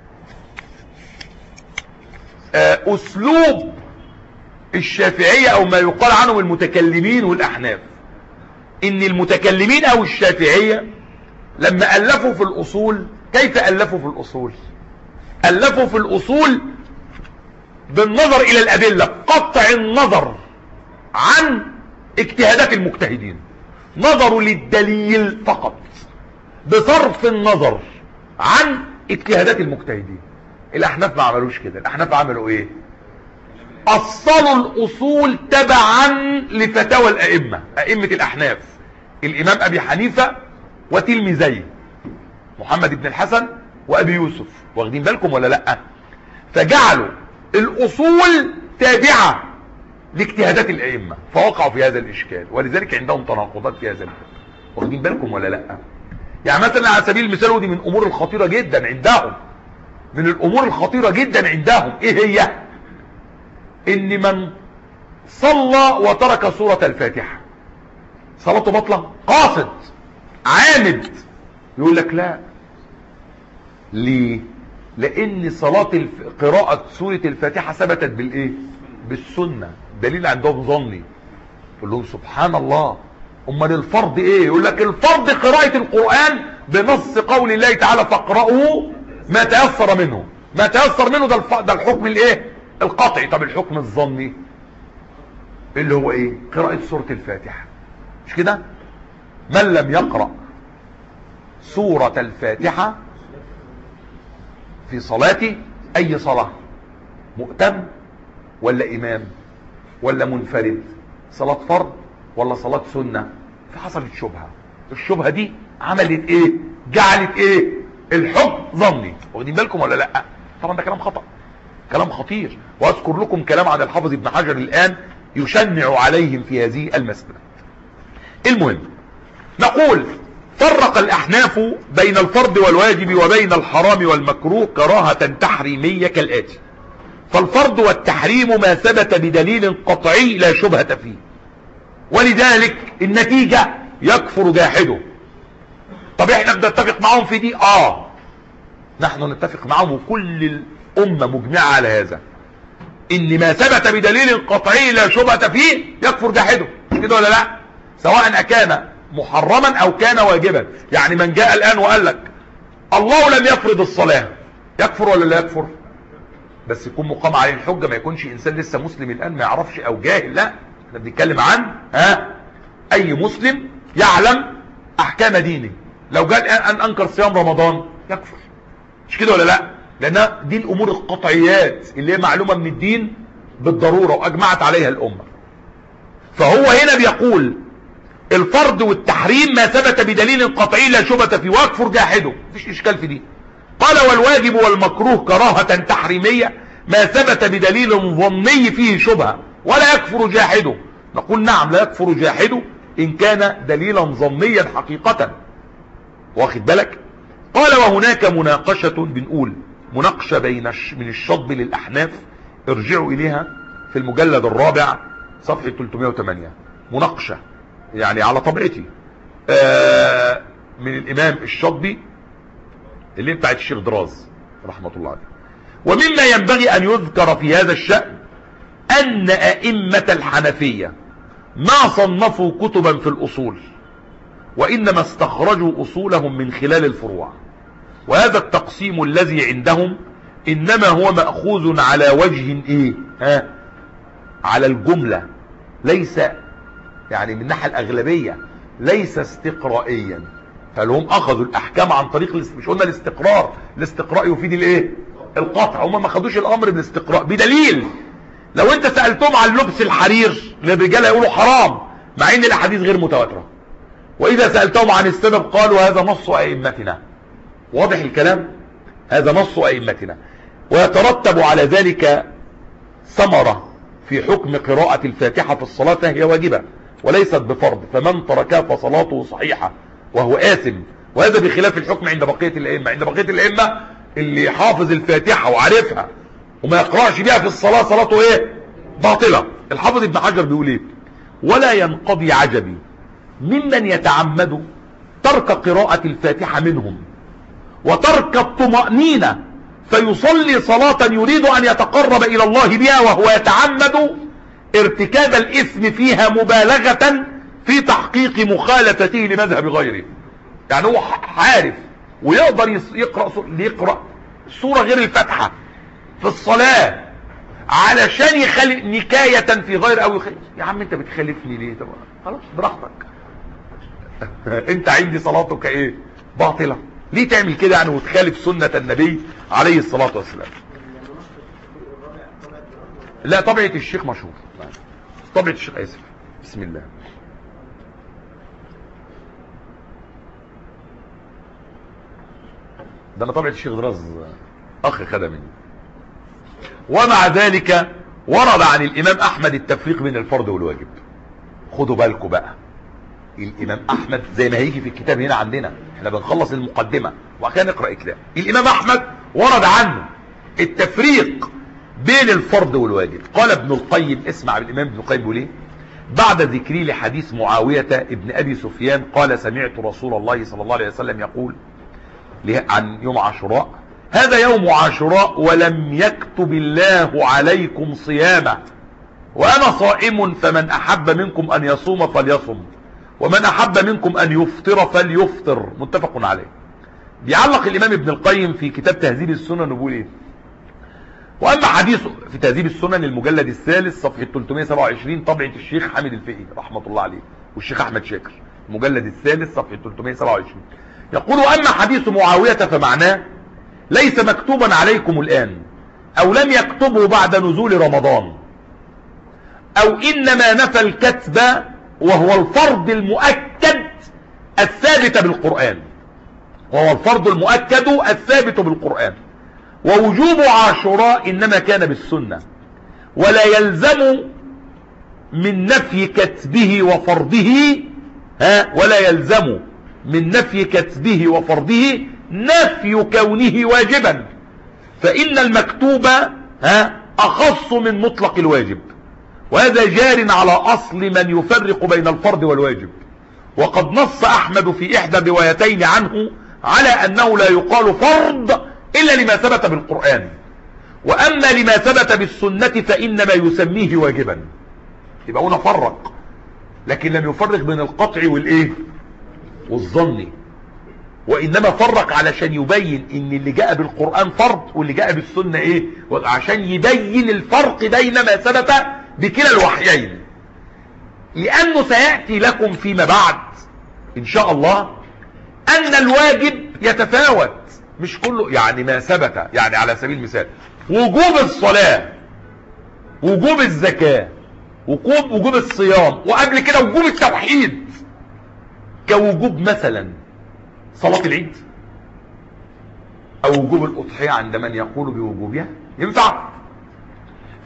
Speaker 1: اسلوب الشافعية او ما يقال عنهم المتكلمين والاحناف. ان المتكلمين او الشافعية لما ألفوا في الأصول، كيف ألفوا في الأصول؟ ألفوا في الأصول بالنظر إلى الأدلة، قطع النظر عن اجتهادات المجتهدين، نظروا للدليل فقط بصرف النظر عن اجتهادات المجتهدين. الأحناف ما عملوش كده. الأحناف عملوا إيه؟ أصلوا الأصول تبعا لفتاوى الأئمة، أئمة الأحناف الإمام أبي حنيفة وتلميذيه محمد بن الحسن وابي يوسف، واخدين بالكم ولا لا؟ فجعلوا الاصول تابعة لاجتهادات الائمة، فوقعوا في هذا الاشكال، ولذلك عندهم تناقضات في هذا الباب، واخدين بالكم ولا لا؟ يعني مثلا على سبيل المثال، ودي من الامور الخطيرة جدا عندهم، من الامور الخطيرة جدا عندهم، ايه هي؟ ان من صلى وترك سورة الفاتحة صلاته بطلة، قاصد عامد، يقول لك لا. ليه؟ لان صلاة الف... قراءة سورة الفاتحة ثبتت بالايه؟ بالسنة، دليل عندهم ظني. يقول لهم سبحان الله، امال الفرض ايه؟ يقول لك الفرض قراءة القرآن بنص قول الله تعالى فاقرأوا ما تيسر منه، ما تيسر منه ده, الف... ده الحكم الايه؟ القطعي. طب الحكم الظني اللي هو ايه؟ قراءة سورة الفاتحة، مش كده؟ من لم يقرأ سورة الفاتحة في صلاته، اي صلاة، مؤتم ولا امام ولا منفرد، صلاة فرض ولا صلاة سنة، فحصلت شبهة. الشبهة دي عملت ايه؟ جعلت ايه؟ الحكم ظني، واخدين بالكم ولا لا؟ طبعا ده كلام خطأ، كلام خطير. واذكر لكم كلام عن الحافظ ابن حجر الان يشنع عليهم في هذه المسألة. المهم نقول فرق الأحناف بين الفرض والواجب وبين الحرام والمكروه كراهة تحريمية كالآتي: فالفرض والتحريم ما ثبت بدليل قطعي لا شبهة فيه، ولذلك النتيجة يكفر جاحده. طب احنا بنتفق معهم في دي؟ اه نحن نتفق معهم، وكل الأمة مجمعة على هذا، ان ما ثبت بدليل قطعي لا شبهة فيه يكفر جاحده، مش كده ولا لا؟ سواء أكان محرما او كان واجبا. يعني من جاء الان وقال لك الله لم يفرض الصلاة، يكفر ولا لا يكفر؟ بس يكون مقام عليه الحجة، ما يكونش انسان لسه مسلم الان ما يعرفش او جاهل، لا، احنا بنتكلم عن ها اي مسلم يعلم احكام دينه. لو جاء ان انكر صيام رمضان يكفر، مش كده ولا لا؟ لان دي الامور القطعيات اللي هي معلومة من الدين بالضرورة واجمعت عليها الامة. فهو هنا بيقول الفرض والتحريم ما ثبت بدليل قطعي لا شبهة فيه ويكفر جاحده، مفيش اشكال في دي. قال والواجب والمكروه كراهة تحريمية ما ثبت بدليل ظني فيه شبهة ولا يكفر جاحده. نقول نعم لا يكفر جاحده إن كان دليلا ظنيا حقيقة. واخد بالك؟ قال وهناك مناقشة، بنقول مناقشة بين من الشطبي للأحناف، ارجعوا إليها في المجلد الرابع صفحة ثلاثمائة وثمانية، مناقشة يعني على طبيعتي آه من الإمام الشطبي اللي بتاعت الشيخ دراز رحمة الله عليه. ومما ينبغي أن يذكر في هذا الشأن أن أئمة الحنفية ما صنفوا كتبا في الأصول، وإنما استخرجوا أصولهم من خلال الفروع. وهذا التقسيم الذي عندهم إنما هو مأخوذ على وجه إيه؟ ها؟ على الجملة، ليس يعني من ناحية الأغلبية، ليس استقرائيا. فلهم أخذوا الأحكام عن طريق الاست... مش قلنا الاستقرار، الاستقراء يفيد الإيه؟ القطع. هم ما خدوش الأمر بالاستقراء بدليل لو أنت سألتهم عن لبس الحرير للرجال يقولوا حرام، مع إن الأحاديث غير متواترة. وإذا سألتهم عن السبب قالوا هذا نص أئمتنا. واضح الكلام؟ هذا نص أئمتنا. ويترتب على ذلك ثمرة في حكم قراءة الفاتحة في الصلاة، فهي واجبة وليست بفرض، فمن تركها فصلاته صحيحة وهو آثم. وهذا بخلاف الحكم عند بقية الأئمة. عند بقية الأئمة اللي حافظ الفاتحة وعارفها وما يقرأش بها في الصلاة صلاته ايه؟ باطلة. الحافظ ابن حجر بيقول ايه؟ ولا ينقضي عجبي ممن يتعمد ترك قراءة الفاتحة منهم وترك الطمأنينة فيصلي صلاة يريد أن يتقرب إلى الله بها وهو يتعمد ارتكاب الإثم فيها مبالغة في تحقيق مخالفته لمذهب غيره. يعني هو عارف ويقدر يقرأ يقرأ سورة غير الفاتحة في الصلاة علشان يخلي نكاية في غير أو يخلي. يا عم انت بتخالفني ليه؟ طب خلاص براحتك انت عندي صلاتك ايه؟ باطلة. ليه تعمل كده يعني وتخالف سنة النبي عليه الصلاة والسلام؟ لا طبعة الشيخ مشهور، طبعة الشيخ آسف. بسم الله. ده انا طبعة الشيخ دراز اخ خدمني. ومع ذلك ورد عن الامام احمد التفريق بين الفرض والواجب. خدوا بالكم بقى، الامام احمد زي ما هيجي في الكتاب هنا عندنا، احنا بنخلص المقدمة وكان نقرأ كتاب الامام احمد ورد عنه التفريق بين الفرض والواجب. قال ابن القيم، اسمع الامام ابن القيم بيقول ايه بعد ذكري لحديث معاوية ابن ابي سفيان قال سمعت رسول الله صلى الله عليه وسلم يقول عن يوم عاشوراء هذا يوم عاشوراء ولم يكتب الله عليكم صيامه وانا صائم فمن احب منكم ان يصوم فليصم ومن احب منكم ان يفطر فليفطر. متفق عليه. بيعلق الامام ابن القيم في كتاب تهذيب السنن وبيقول ايه واما حديثه في تهذيب السنن المجلد الثالث صفحة ثلاثمائة وسبعة وعشرين طبعة الشيخ حامد الفقي رحمة الله عليه والشيخ احمد شاكر المجلد الثالث صفحة ثلاثمائة وسبعة وعشرين يقول اما حديث معاوية فمعناه ليس مكتوبا عليكم الان او لم يكتبه بعد نزول رمضان او انما نفى الكتب وهو الفرض المؤكد الثابت بالقرآن وهو الفرض المؤكد الثابت بالقرآن ووجوب عاشوراء انما كان بالسنة ولا يلزم من نفي كتبه وفرضه ها ولا يلزم من نفي كتبه وفرضه نفي كونه واجبا فإن المكتوب ها أخص من مطلق الواجب وهذا جار على أصل من يفرق بين الفرض والواجب. وقد نص أحمد في إحدى الروايتين عنه على أنه لا يقال فرض إلا لما ثبت بالقرآن وأما لما ثبت بالسنة فإنما يسميه واجبا. يبقى هنا فرق لكن لم يفرق بين القطع والإيه والظني وإنما فرق علشان يبين ان اللي جاء بالقرآن فرض واللي جاء بالسنة ايه عشان يبين الفرق بين ما ثبت بكلا الوحيين. لأنه سيأتي لكم فيما بعد إن شاء الله أن الواجب يتفاوت مش كله يعني ما ثبت يعني على سبيل المثال وجوب الصلاة وجوب الزكاة وجوب وجوب الصيام وقبل كده وجوب التوحيد كوجوب مثلا صلاة العيد او وجوب الأضحية عند من يقول بوجوبها ينفع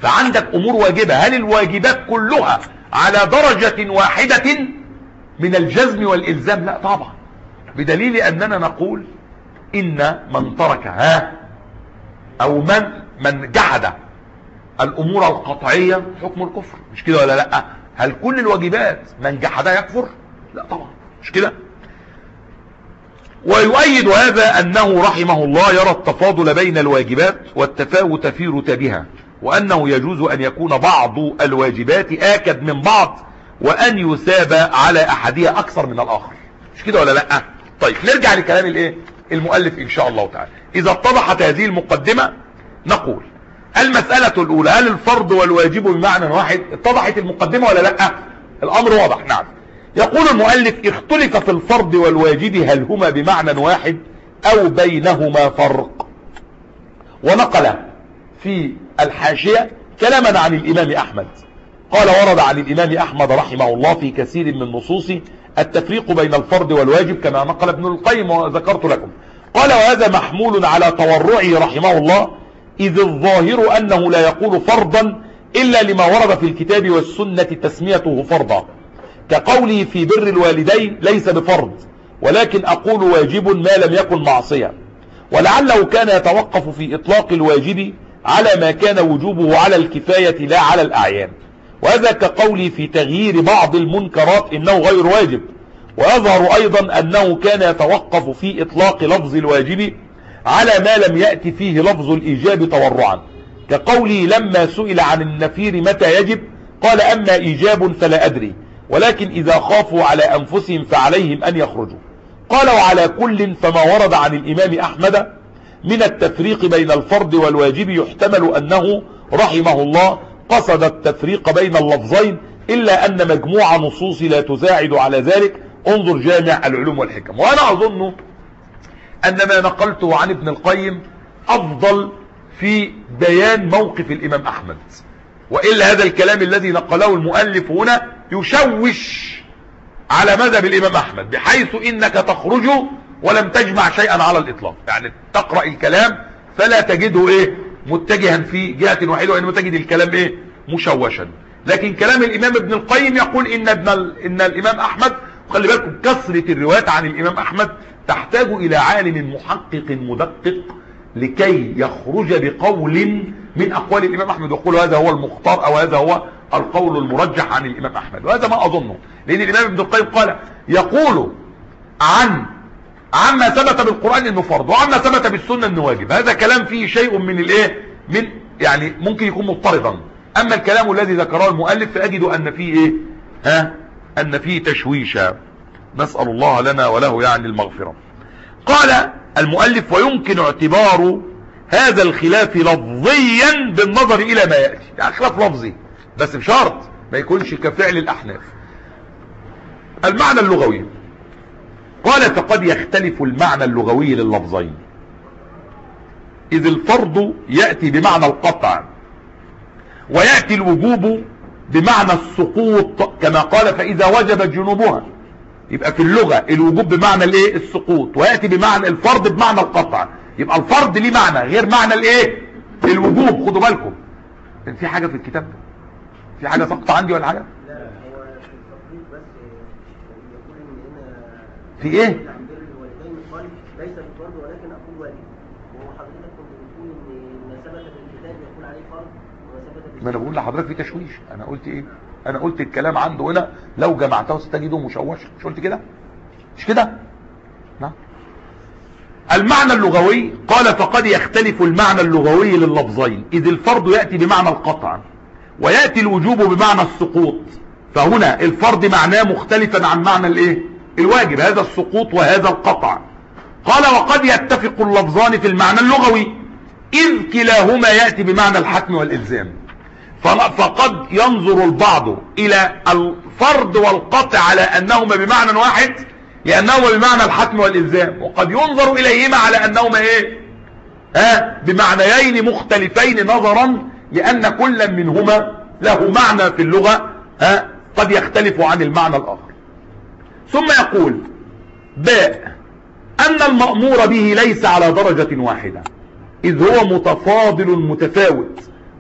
Speaker 1: فعندك امور واجبة، هل الواجبات كلها على درجة واحدة من الجزم والالزام؟ لا طبعا، بدليل اننا نقول ان من تركها او من من جحد الامور القطعية حكم الكفر، مش كده ولا لا؟ هل كل الواجبات من جحدها يكفر؟ لا طبعا، مش كده. ويؤيد هذا انه رحمه الله يرى التفاضل بين الواجبات والتفاوت في رتبها، وانه يجوز ان يكون بعض الواجبات آكد من بعض وان يثاب على احدها اكثر من الاخر، مش كده ولا لا؟ طيب نرجع لكلام الايه المؤلف ان شاء الله تعالى. اذا اتضحت هذه المقدمة نقول المسألة الاولى، هل الفرض والواجب بمعنى واحد؟ اتضحت المقدمة ولا لا؟ الامر واضح. نعم. يقول المؤلف اختلف في الفرض والواجب هل هما بمعنى واحد او بينهما فرق. ونقل في الحاشية كلاما عن الامام احمد، قال ورد عن الامام احمد رحمه الله في كثير من النصوص التفريق بين الفرض والواجب كما نقل ابن القيم وذكرت لكم. قال وهذا محمول على تورعه رحمه الله، اذ الظاهر انه لا يقول فرضا الا لما ورد في الكتاب والسنة تسميته فرضا، كقوله في بر الوالدين ليس بفرض ولكن اقول واجب ما لم يكن معصية، ولعله كان يتوقف في اطلاق الواجب على ما كان وجوبه على الكفاية لا على الاعيان، وهذا كقوله في تغيير بعض المنكرات انه غير واجب. ويظهر ايضا انه كان يتوقف في اطلاق لفظ الواجب على ما لم يأتي فيه لفظ الايجاب تورعا، كقوله لما سئل عن النفير متى يجب قال اما ايجاب فلا ادري ولكن اذا خافوا على انفسهم فعليهم ان يخرجوا. قال وعلى كل فما ورد عن الامام احمد من التفريق بين الفرض والواجب يحتمل انه رحمه الله قصد التفريق بين اللفظين، الا ان مجموع نصوص لا تساعد على ذلك، انظر جامع العلوم والحكم. وانا اظن ان ما نقلته عن ابن القيم افضل في بيان موقف الامام احمد، وإلا هذا الكلام الذي نقله المؤلف هنا يشوش على مذهب الامام احمد، بحيث انك تخرج ولم تجمع شيئا على الاطلاق، يعني تقرأ الكلام فلا تجده ايه متجها في جهة واحدة، وانما تجد الكلام ايه مشوشا. لكن كلام الامام ابن القيم يقول ان ابن ان الامام احمد، وخلي بالكم كثرة الروايات عن الامام احمد تحتاج الى عالم محقق مدقق لكي يخرج بقول من اقوال الامام احمد ويقول هذا هو المختار او هذا هو القول المرجح عن الامام احمد، وهذا ما اظنه، لان الامام ابن القيم قال يقول عن عما ثبت بالقرآن انه فرض وعما ثبت بالسنة انه واجب. هذا كلام فيه شيء من الايه من يعني ممكن يكون مضطردا، اما الكلام الذي ذكره المؤلف فاجد ان فيه ايه ها ان فيه تشويشا، نسأل الله لنا وله يعني المغفرة. قال المؤلف ويمكن اعتبار هذا الخلاف لفظيا بالنظر الى ما يأتي، يعني خلاف لفظي بس بشرط ما يكونش كفعل الاحناف. المعنى اللغوي، قال فقد يختلف المعنى اللغوي لللفظين، إذ الفرض يأتي بمعنى القطع ويأتي الوجوب بمعنى السقوط، كما قال فإذا وجبت جنوبها، يبقى في اللغة الوجوب بمعنى الايه السقوط، ويأتي بمعنى الفرض بمعنى القطع، يبقى الفرض ليه معنى غير معنى الايه الوجوب. خدوا بالكم في حاجة في الكتاب، في حاجة تقطع عندي ولا حاجة؟
Speaker 3: لا هو في التطبيق بس يقول ان هنا
Speaker 1: في ايه؟
Speaker 3: عن بر الوالدين قال ليس بفرض ولكن اقول واجب، وهو حضرتك كنت بتقول ان ما ثبت بالكتاب يقول عليه فرض وما ثبت بالكتاب.
Speaker 1: ما انا بقول لحضرتك في تشويش، انا قلت ايه؟ انا قلت الكلام عنده هنا لو جمعته ستجده مشوشا، مش قلت كده؟ مش كده؟ نعم. المعنى اللغوي، قال فقد يختلف المعنى اللغوي لللفظين، إذ الفرض يأتي بمعنى القطع ويأتي الوجوب بمعنى السقوط، فهنا الفرض معناه مختلفا عن معنى الايه الواجب، هذا السقوط وهذا القطع. قال وقد يتفق اللفظان في المعنى اللغوي، إذ كلاهما يأتي بمعنى الحتم والإلزام، فقد ينظر البعض إلى الفرض والقطع على أنهما بمعنى واحد لأنهما بمعنى الحتم والإلزام، وقد ينظر إليهما على أنهما إيه ها بمعنيين مختلفين نظرا لأن كل منهما له معنى في اللغة ها قد يختلف عن المعنى الآخر. ثم يقول باء أن المأمور به ليس على درجة واحدة، إذ هو متفاضل متفاوت،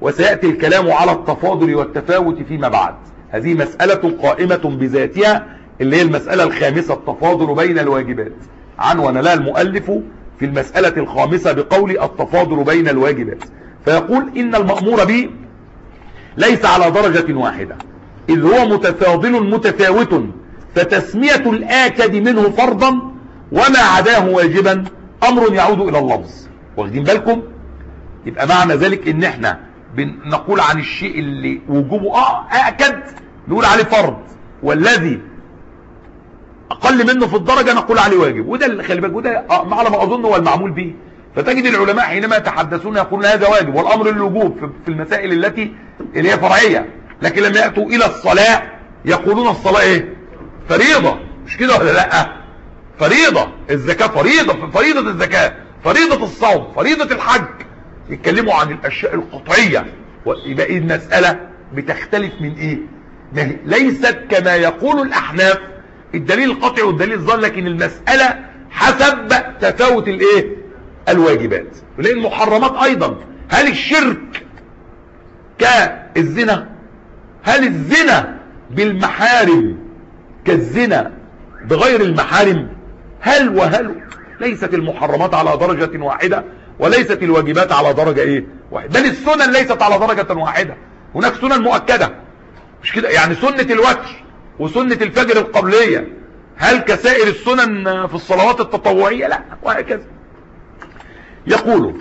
Speaker 1: وسيأتي الكلام على التفاضل والتفاوت فيما بعد. هذه مسألة قائمة بذاتها اللي هي المسألة الخامسة، التفاضل بين الواجبات، عنون لها المؤلف في المسألة الخامسة بقول التفاضل بين الواجبات، فيقول إن المأمور به ليس على درجة واحدة، إذ هو متفاضل متفاوت، فتسمية الآكد منه فرضا وما عداه واجبا أمر يعود إلى اللفظ. واخدين بالكم؟ يبقى معنى ذلك إن احنا بنقول عن الشيء اللي وجوبه آه آكد نقول عليه فرض، والذي أقل منه في الدرجة نقول عليه واجب. وده اللي خلي بالك، وده على ما أظن هو المعمول به. فتجد العلماء حينما يتحدثون يقولون هذا واجب والأمر للوجوب في المسائل التي اللي هي فرعية، لكن لما يأتوا إلى الصلاة يقولون الصلاة إيه؟ فريضة. مش كده ولا لأ؟ فريضة. الزكاة فريضة، فريضة الزكاة، فريضة الصوم، فريضة الحج. يتكلموا عن الأشياء القطعية، ويبقى المسألة بتختلف من إيه؟ ليست كما يقول الأحناف الدليل القطعي والدليل الظن، لكن المسألة حسب تفاوت الإيه؟ الواجبات. لأن المحرمات أيضا، هل الشرك كالزنا؟ هل الزنا بالمحارم كالزنا بغير المحارم؟ هل وهل؟ ليست المحرمات على درجة واحدة، وليست الواجبات على درجة ايه واحدة، بل السنن ليست على درجة واحدة. هناك سنن مؤكدة، مش كده؟ يعني سنة الوتر وسنة الفجر القبلية هل كسائر السنن في الصلوات التطوعية؟ لا، وهكذا. يقول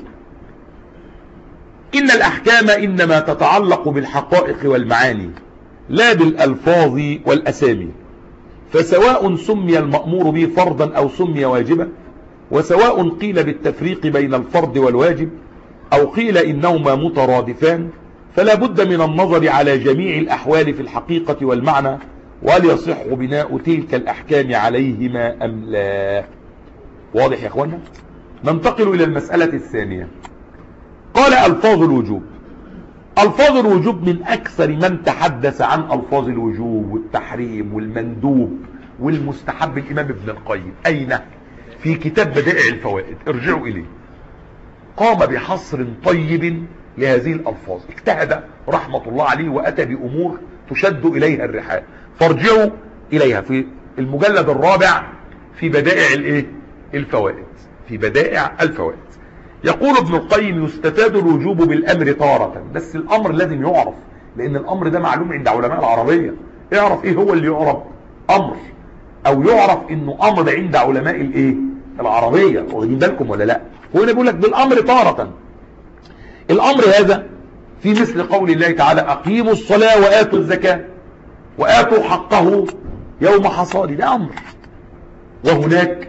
Speaker 1: إن الأحكام إنما تتعلق بالحقائق والمعاني لا بالألفاظ والأسامي، فسواء سمي المأمور به فرضا أو سمي واجبا، وسواء قيل بالتفريق بين الفرض والواجب أو قيل إنهما مترادفان، فلا بد من النظر على جميع الأحوال في الحقيقة والمعنى، وهل يصح بناء تلك الأحكام عليهما أم لا. واضح يا أخوانا؟ ننتقل إلى المسألة الثانية. قال ألفاظ الوجوب. ألفاظ الوجوب من أكثر من تحدث عن ألفاظ الوجوب والتحريم والمندوب والمستحب الإمام ابن القيم. أين؟ في كتاب بدائع الفوائد، ارجعوا إليه. قام بحصر طيب لهذه الألفاظ، اجتهد رحمة الله عليه وأتى بأمور تشد إليها الرحال، فارجعوا إليها في المجلد الرابع في بدائع الايه الفوائد، في بدائع الفوائد. يقول ابن القيم يستفاد الوجوب بالأمر تارة، بس الأمر لازم يعرف، لأن الأمر ده معلوم عند علماء العربية. اعرف ايه هو اللي يعرف أمر، أو يعرف إنه أمر عند علماء الايه العربية. واخدين بالكم ولا لا؟ هو بيقول لك بالأمر تارة. الأمر هذا في مثل قول الله تعالى أقيموا الصلاة وآتوا الزكاة وآتوا حقه يوم حصاده، ده أمر. وهناك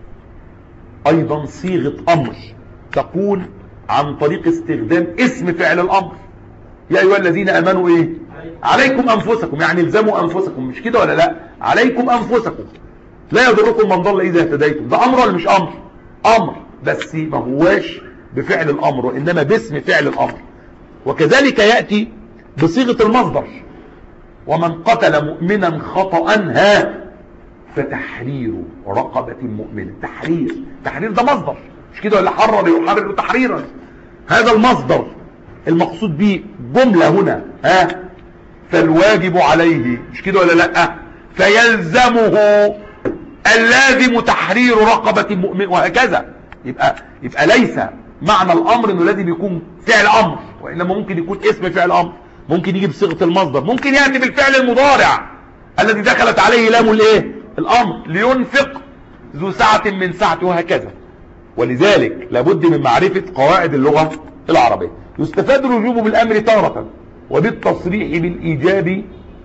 Speaker 1: أيضا صيغة أمر تكون عن طريق استخدام اسم فعل الأمر. يا أيها الذين آمنوا إيه؟ عليكم أنفسكم، يعني الزموا أنفسكم، مش كده ولا لا؟ عليكم أنفسكم لا يضركم من ضل إذا اهتديتم. ده أمر ولا مش أمر؟ أمر، بس ما هواش بفعل الأمر، وإنما باسم فعل الأمر. وكذلك يأتي بصيغة المصدر، ومن قتل مؤمنا خطأ ها فتحرير رقبة مؤمنة. تحرير، تحرير ده مصدر، مش كده ولا؟ حرر يحرر تحريرا، هذا المصدر المقصود به جملة هنا ها. فالواجب عليه، مش كده ولا لا؟ فيلزمه اللازم تحرير رقبة مؤمن، وهكذا. يبقى يبقى ليس معنى الامر انه لازم يكون فعل امر، وانما ممكن يكون اسم فعل امر، ممكن يجي بصيغه المصدر، ممكن ياتي بالفعل المضارع الذي دخلت عليه لام الايه الامر، لينفق ذو سعة من سعته، وهكذا. ولذلك لابد من معرفة قواعد اللغة العربية. يستفاد الوجوب بالامر تارة، وبالتصريح بالايجاب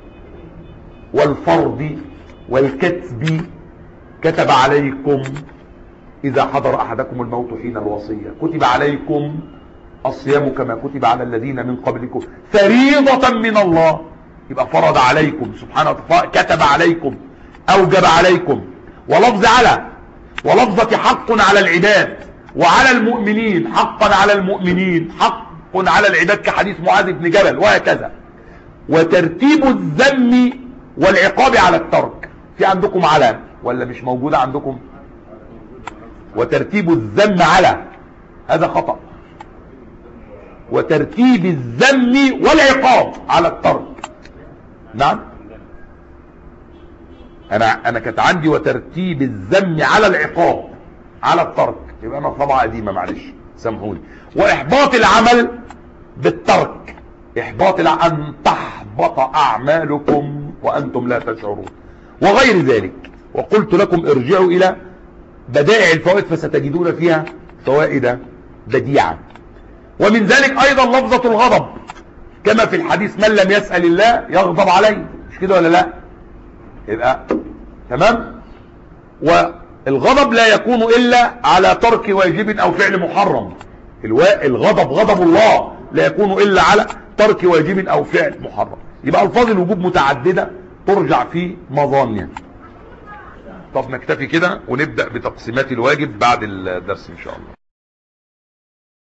Speaker 1: والفرض والكتب. كتب عليكم إذا حضر أحدكم الموت حين الوصية، كتب عليكم الصيام كما كتب على الذين من قبلكم فريضة من الله. يبقى فرض عليكم سبحانه وتعالى، كتب عليكم، أوجب عليكم. ولفظ على، ولفظة حق على العباد وعلى المؤمنين، حقا على المؤمنين، حق على العباد كحديث معاذ بن جبل، وهكذا. وترتيب الذم والعقاب على الترك. في عندكم على ولا مش موجودة عندكم؟ وترتيب الذم على، هذا خطأ. وترتيب الذم والعقاب على الترك. نعم انا انا كانت عندي وترتيب الذم على العقاب على الترك، يبقى انا طبعه قديمه معلش سامحوني. واحباط العمل بالترك، احباط الع... ان تحبط اعمالكم وانتم لا تشعرون وغير ذلك. وقلت لكم ارجعوا الى بدائع الفوائد فستجدون فيها فوائد بديعه. ومن ذلك ايضا لفظه الغضب، كما في الحديث من لم يسأل الله يغضب عليه، مش كده ولا لا؟ يبقى تمام. والغضب لا يكون الا على ترك واجب او فعل محرم. الغضب غضب الله لا يكون الا على ترك واجب او فعل محرم. يبقى الفاظ الوجوب متعدده ترجع في مظانها. طب نكتفي كده ونبدا بتقسيمات الواجب بعد الدرس ان شاء الله.